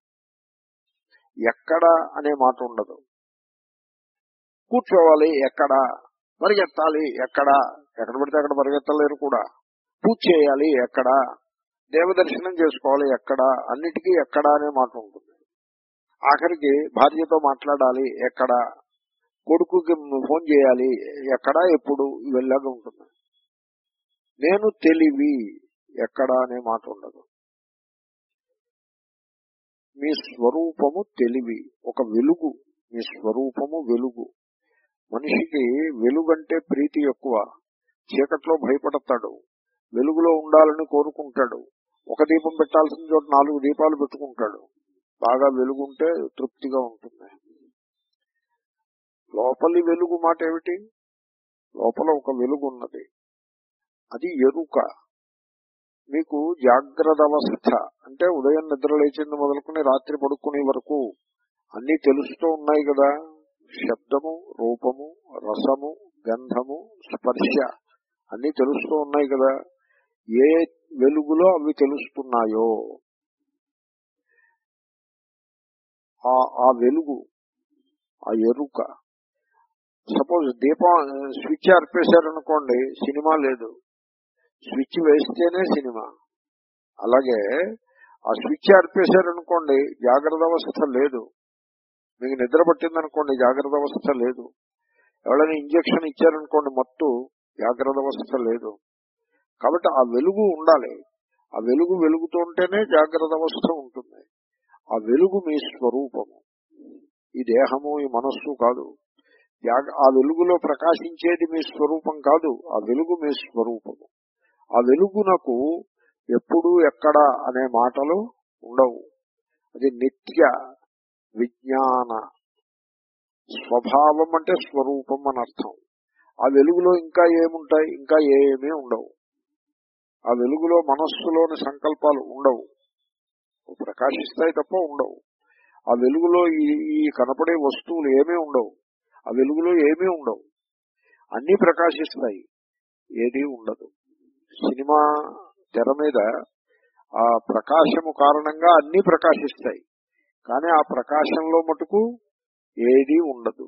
ఎక్కడ అనే మాట ఉండదు. కూర్చోవాలి ఎక్కడ, పరిగెత్తాలి ఎక్కడ, ఎక్కడ పడితే అక్కడ పరిగెత్తలేరు కూడా. పూజ చేయాలి ఎక్కడ, దేవదర్శనం చేసుకోవాలి ఎక్కడ, అన్నిటికీ ఎక్కడ అనే మాట ఉంటుంది. ఆఖరికి భార్యతో మాట్లాడాలి ఎక్కడ, కొడుకుకి ఫోన్ చేయాలి ఎక్కడ, ఎప్పుడు, ఇవెల్లాగా ఉంటుంది. నేను తెలివి ఎక్కడ అనే మాట ఉండదు. మీ స్వరూపము తెలివి, ఒక వెలుగు. మీ స్వరూపము వెలుగు. మనిషికి వెలుగంటే ప్రీతి ఎక్కువ. చీకట్లో భయపడతాడు, వెలుగులో ఉండాలని కోరుకుంటాడు. ఒక దీపం పెట్టాల్సిన చోట నాలుగు దీపాలు పెట్టుకుంటాడు. బాగా వెలుగుంటే తృప్తిగా ఉంటుంది. లోపలి వెలుగు మాట ఏమిటి? లోపల ఒక వెలుగు ఉన్నది, అది ఎరుక. మీకు జాగ్రత్త అవస్థ అంటే ఉదయం నిద్ర లేచింది మొదలుకుని రాత్రి పడుకునే వరకు అన్నీ తెలుస్తూ ఉన్నాయి కదా. శబ్దము, రూపము, రసము, గంధము, స్పర్శ అన్నీ తెలుస్తూ ఉన్నాయి కదా. ఏ వెలుగులో అవి తెలుస్తున్నాయో ఆ వెలుగు, ఆ ఎరుక. సపోజ్ దీపం స్విచ్ ఆర్పేశారనుకోండి, సినిమా లేదు. స్విచ్ వేస్తేనే సినిమా. అలాగే ఆ స్విచ్ ఆర్పేశారనుకోండి, జాగ్రత్త అవస్థ లేదు. మీకు నిద్ర పట్టిందనుకోండి, జాగ్రత్త అవస్థ లేదు. ఎవరైనా ఇంజక్షన్ ఇచ్చారనుకోండి, మత్తు, జాగ్రత్త అవస్థ లేదు. కాబట్టి ఆ వెలుగు ఉండాలి. ఆ వెలుగు వెలుగుతుంటేనే జాగ్రత్త అవస్థ ఉంటుంది. ఆ వెలుగు మీ స్వరూపము, ఈ దేహము, ఈ మనస్సు కాదు. ఆ వెలుగులో ప్రకాశించేది మీ స్వరూపం కాదు, ఆ వెలుగు మీ స్వరూపము. ఆ వెలుగునకు ఎప్పుడు ఎక్కడ అనే మాటలు ఉండవు. అది నిత్య విజ్ఞాన స్వభావం, అంటే స్వరూపం అని అర్థం. ఆ వెలుగులో ఇంకా ఏముంటాయి? ఇంకా ఏమీ ఉండవు. ఆ వెలుగులో మనస్సులోని సంకల్పాలు ఉండవు, ప్రకాశిస్తాయి తప్ప ఉండవు. ఆ వెలుగులో ఈ ఈ కనపడే వస్తువులు ఏమీ ఉండవు. ఆ వెలుగులో ఏమీ ఉండవు, అన్నీ ప్రకాశిస్తాయి, ఏదీ ఉండదు. సినిమా తెర మీద ఆ ప్రకాశము కారణంగా అన్నీ ప్రకాశిస్తాయి, కానీ ఆ ప్రకాశంలో మటుకు ఏదీ ఉండదు.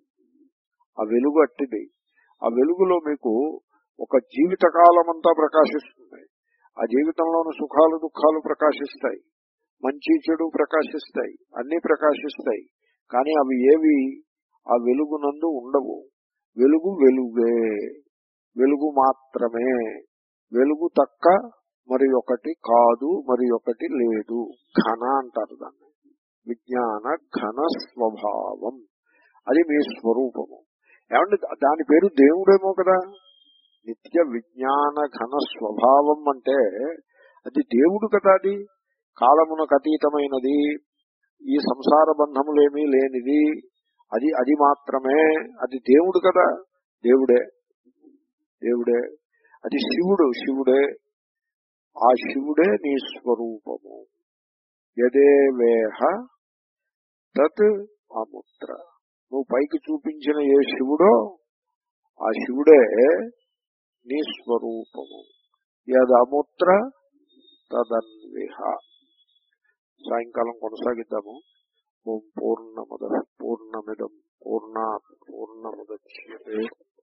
ఆ వెలుగు అట్టిది. ఆ వెలుగులో మీకు ఒక జీవితకాలం అంతా ప్రకాశిస్తుంది. ఆ జీవితంలోని సుఖాలు దుఃఖాలు ప్రకాశిస్తాయి, మంచి చెడు ప్రకాశిస్తాయి, అన్నీ ప్రకాశిస్తాయి. కానీ అవి ఏవి ఆ వెలుగునందు ఉండవు. వెలుగు వెలుగే, వెలుగు మాత్రమే. వెలుగు తక్క మరి ఒకటి కాదు, మరి ఒకటి లేదు. ఘన అంటారు దాన్ని, విజ్ఞాన ఘన స్వభావం. అది మీ స్వరూపము. ఏమంటే దాని పేరు దేవుడేమో కదా. నిత్య విజ్ఞాన ఘన స్వభావం అంటే అది దేవుడు కదా. అది కాలమునకు అతీతమైనది, ఈ సంసార బంధములేమీ లేనిది, అది అది మాత్రమే. అది దేవుడు కదా. దేవుడే, దేవుడే. అది శివుడు, శివుడే. ఆ శివుడే నీ స్వరూపము. యదే వేహ తత్ అముత్ర. నువ్వు పైకి చూపించిన ఏ శివుడో ఆ శివుడే నీ స్వరూపము. యదముత్ర తదన్విహ. సాయంకాలం కొనసాగిద్దాము. ఓం పూర్ణమద పూర్ణమిదం పూర్ణాత్ పూర్ణముదచ్యతే